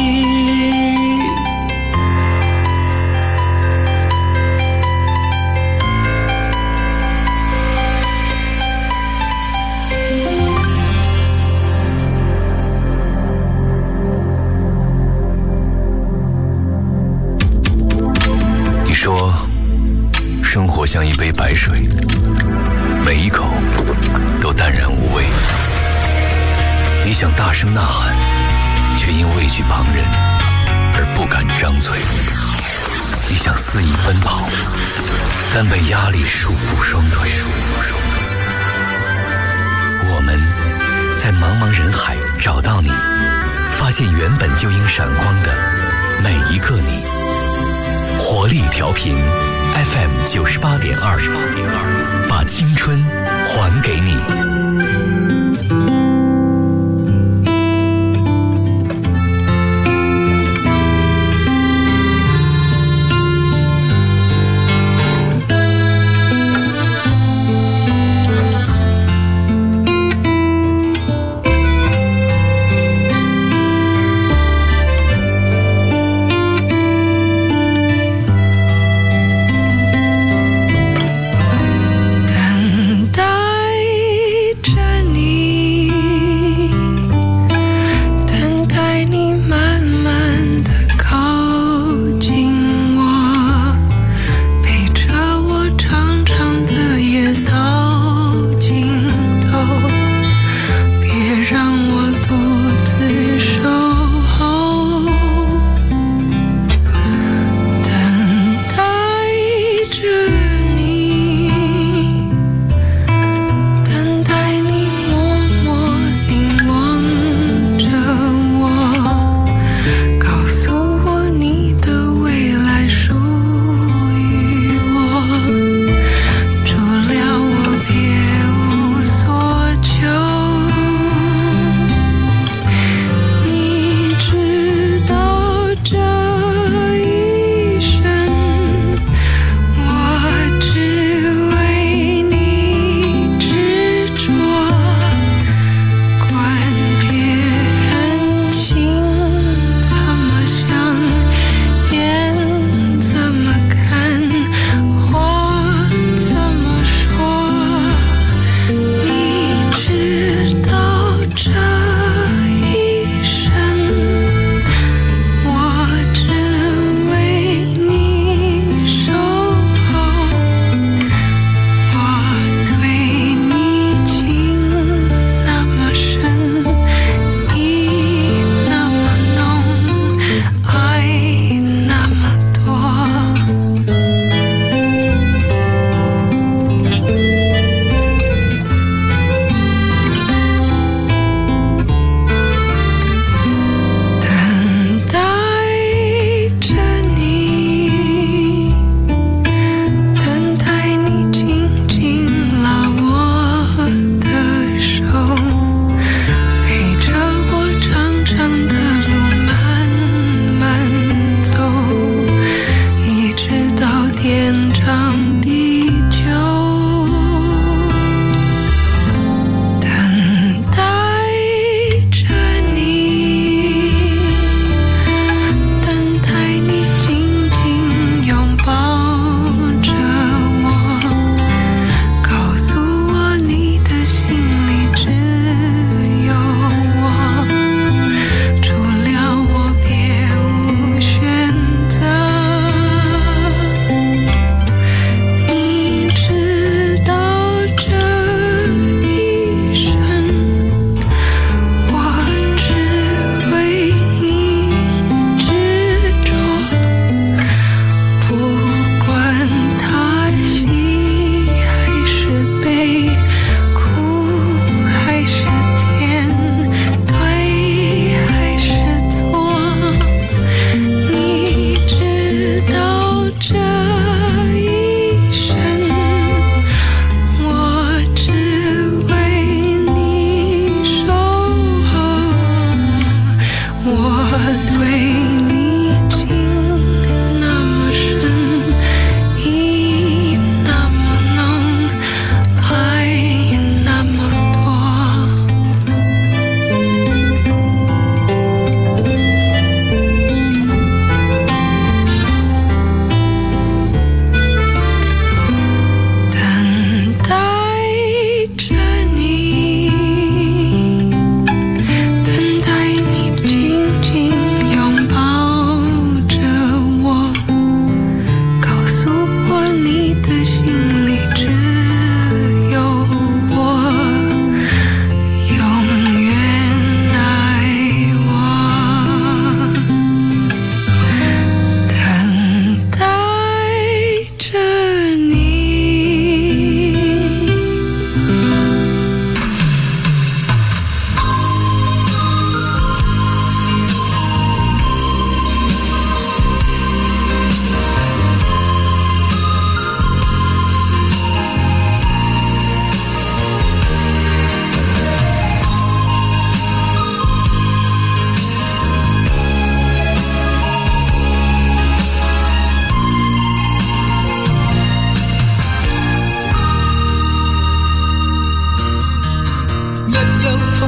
Speaker 3: 你说生活像一杯白水，每一口都淡然无味。你想大声呐喊，却因畏惧旁人而不敢张嘴。你想肆意奔跑，但被压力束缚双腿。我们在茫茫人海找到你，发现原本就应闪光的每一个你。活力调频 FM 98.2，把青春还给你。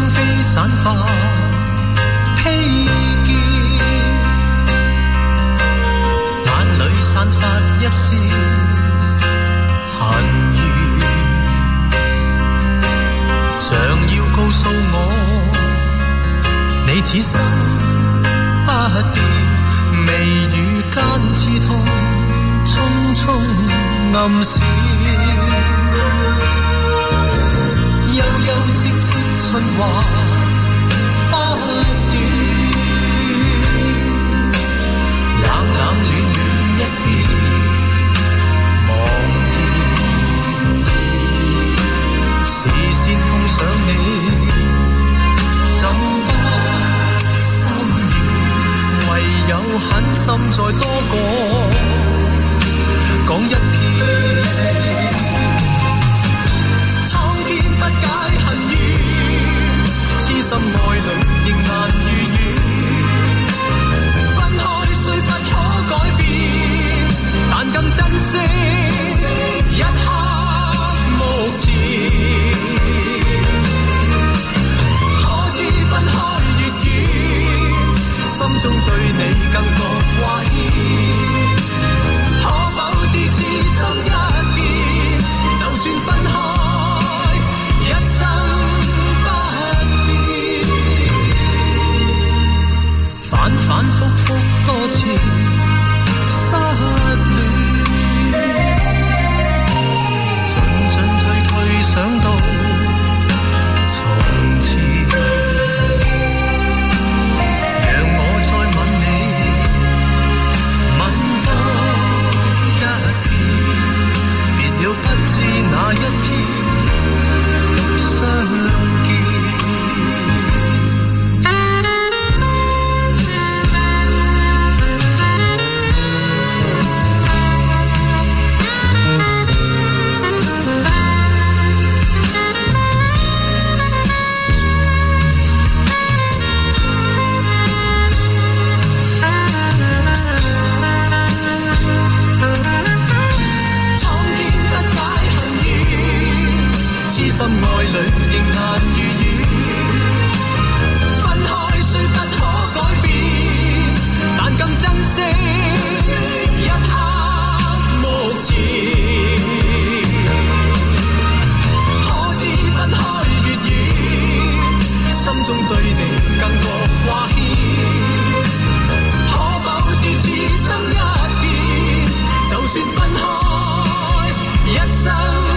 Speaker 5: 飛散發披肩，眼裏散發一絲恨怨，想要告訴我，你此生不變，眉宇間刺痛，匆匆暗閃。悠悠戚戚春華不斷，冷冷暖暖一片茫然，視線碰上你，怎不心軟？唯有狠心再多講一遍。不解恨怨，痴心愛侶仍難如願。分開雖不可改變，但更珍惜一刻目前。可知分開越遠，心中對你更覺懷念。可否知痴心一片，就算分開一生不變，反反复复多次失戀，進進退退想到從前，讓我再吻你，吻多一遍，別了不知哪一天相見。心愛侶仍難如願，分開雖不可改變，但更珍惜一刻目前。可知分開越遠，心中對你更覺掛牽。可否知此生一變，就算分開一生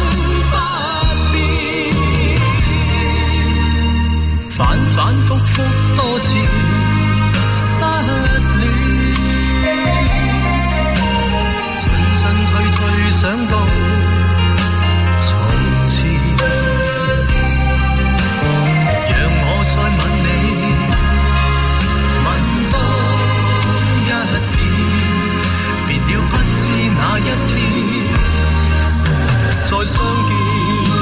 Speaker 5: 反反复复多次失戀，進進退退想到從前，讓我再吻你，吻多一遍，別了不知哪一天再相見。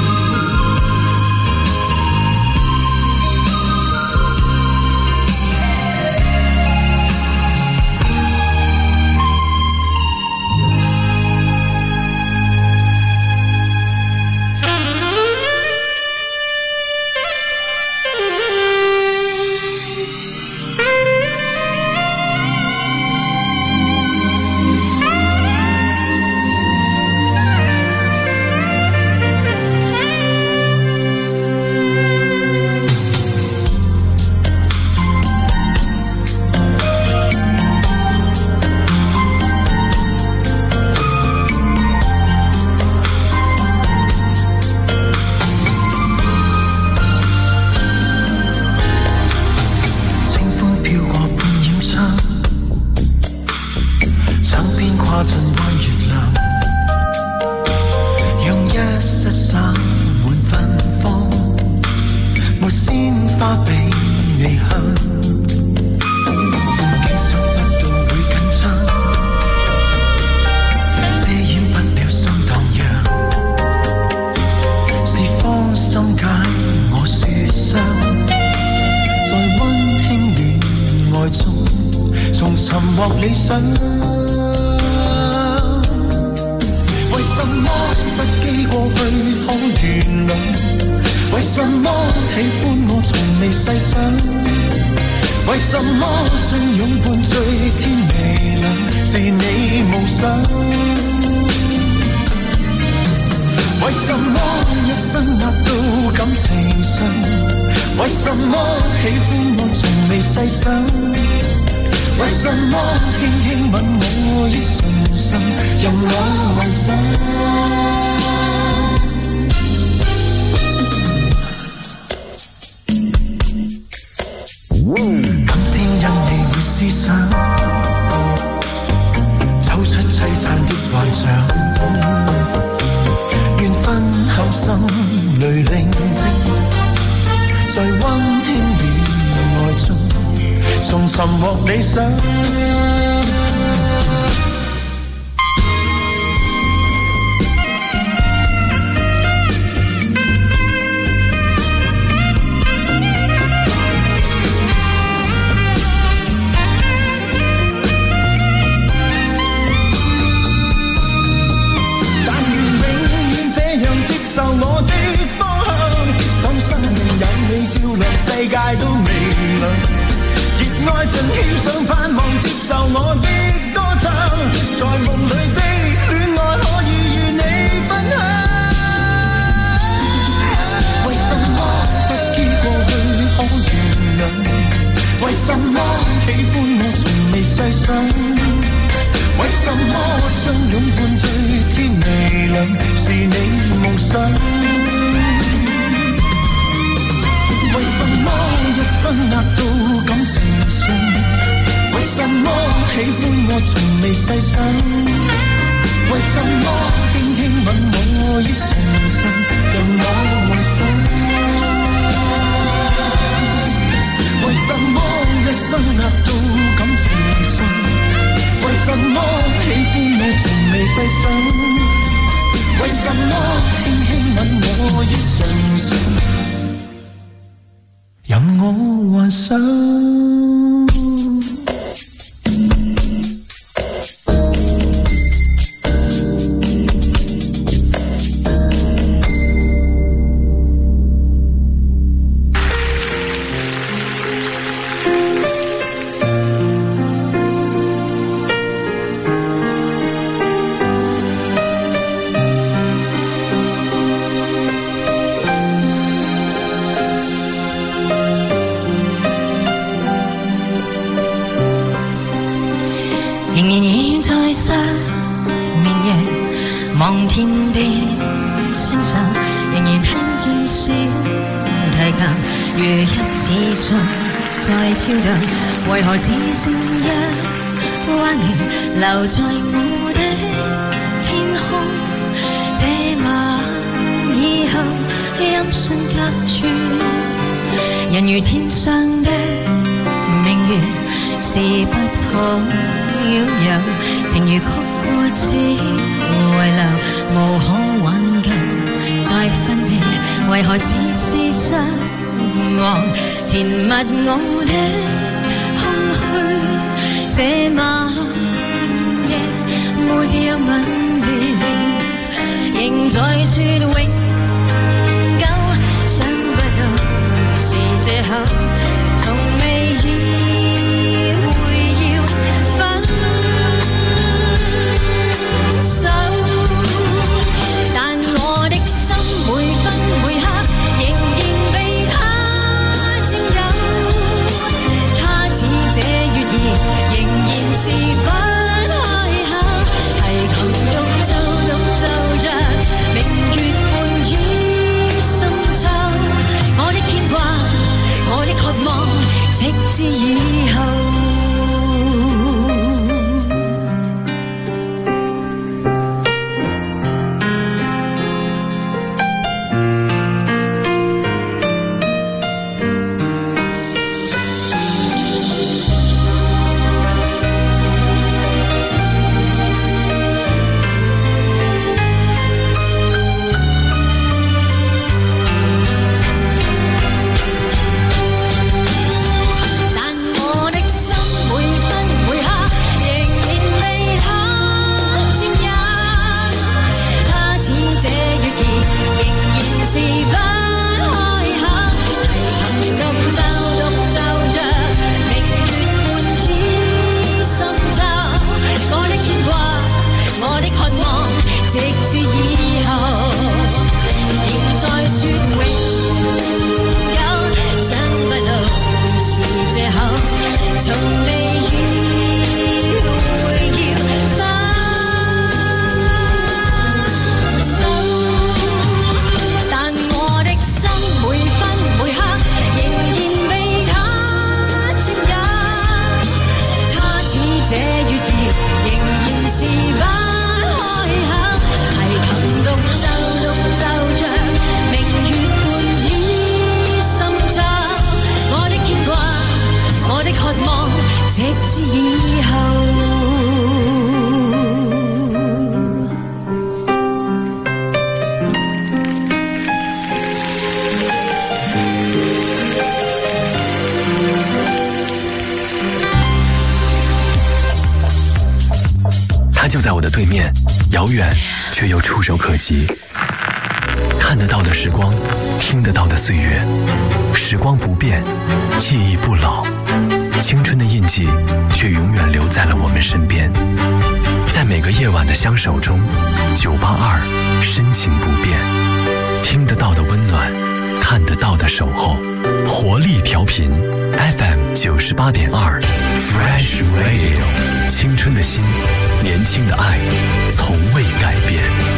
Speaker 10: 莫理想，為什麼不羈過去好原諒？ 为什么喜欢我从未细想？为什么相拥伴醉天微亮？是你无想。为什么一生壓到感情上？為什麼喜歡我從未細想？為什麼輕輕吻我已重生，任我幻想？今天因你會思想，走出璀璨的幻想。分享心裏寧靜，在溫馨戀愛中，重尋獲理想。世界都明亮，熱愛盡獻上盼望，接受我的歌唱，在夢裏的戀愛可以與你分享。為什麼不羈過去可原諒？為什麼喜歡我從未細想？為什麼相擁伴醉天微亮？是你夢想。為什麼一生壓到感情上？為什麼喜歡我從未細想？為什麼輕輕吻我已重生，任我幻想？為什麼一生壓到感情上？為什麼喜歡我從未細想？為什麼輕輕吻我已重生？任我幻想。
Speaker 7: 望天的星辰，仍然聽見小提琴如一指信在跳動，為何只剩一彎月留在我的天空？這晚以後音訊隔絕，人如天上的明月是不可擁有，情如曲過只遺留，無可挽救再分別，為何只是失望填密我的空虛？這晚夜沒有吻別，仍在說永久，想不到是藉口，從未意會要分手，但我的心每分每刻仍然被他佔有，他似這月兒仍然是不開口，提琴獨奏着明月伴於深秋，我的牽掛我的渴望直至以後。但我昔以後。
Speaker 3: 它就在我的对面，遥远却又触手可及。看得到的时光，听得到的岁月，时光不变，记忆不老，青春的印记却永远留在了我们身边。在每个夜晚的相守中，982深情不变，听得到的温暖，看得到的守候，活力调频 FM 98.2 Fresh Radio， 青春的心，年轻的爱，从未改变。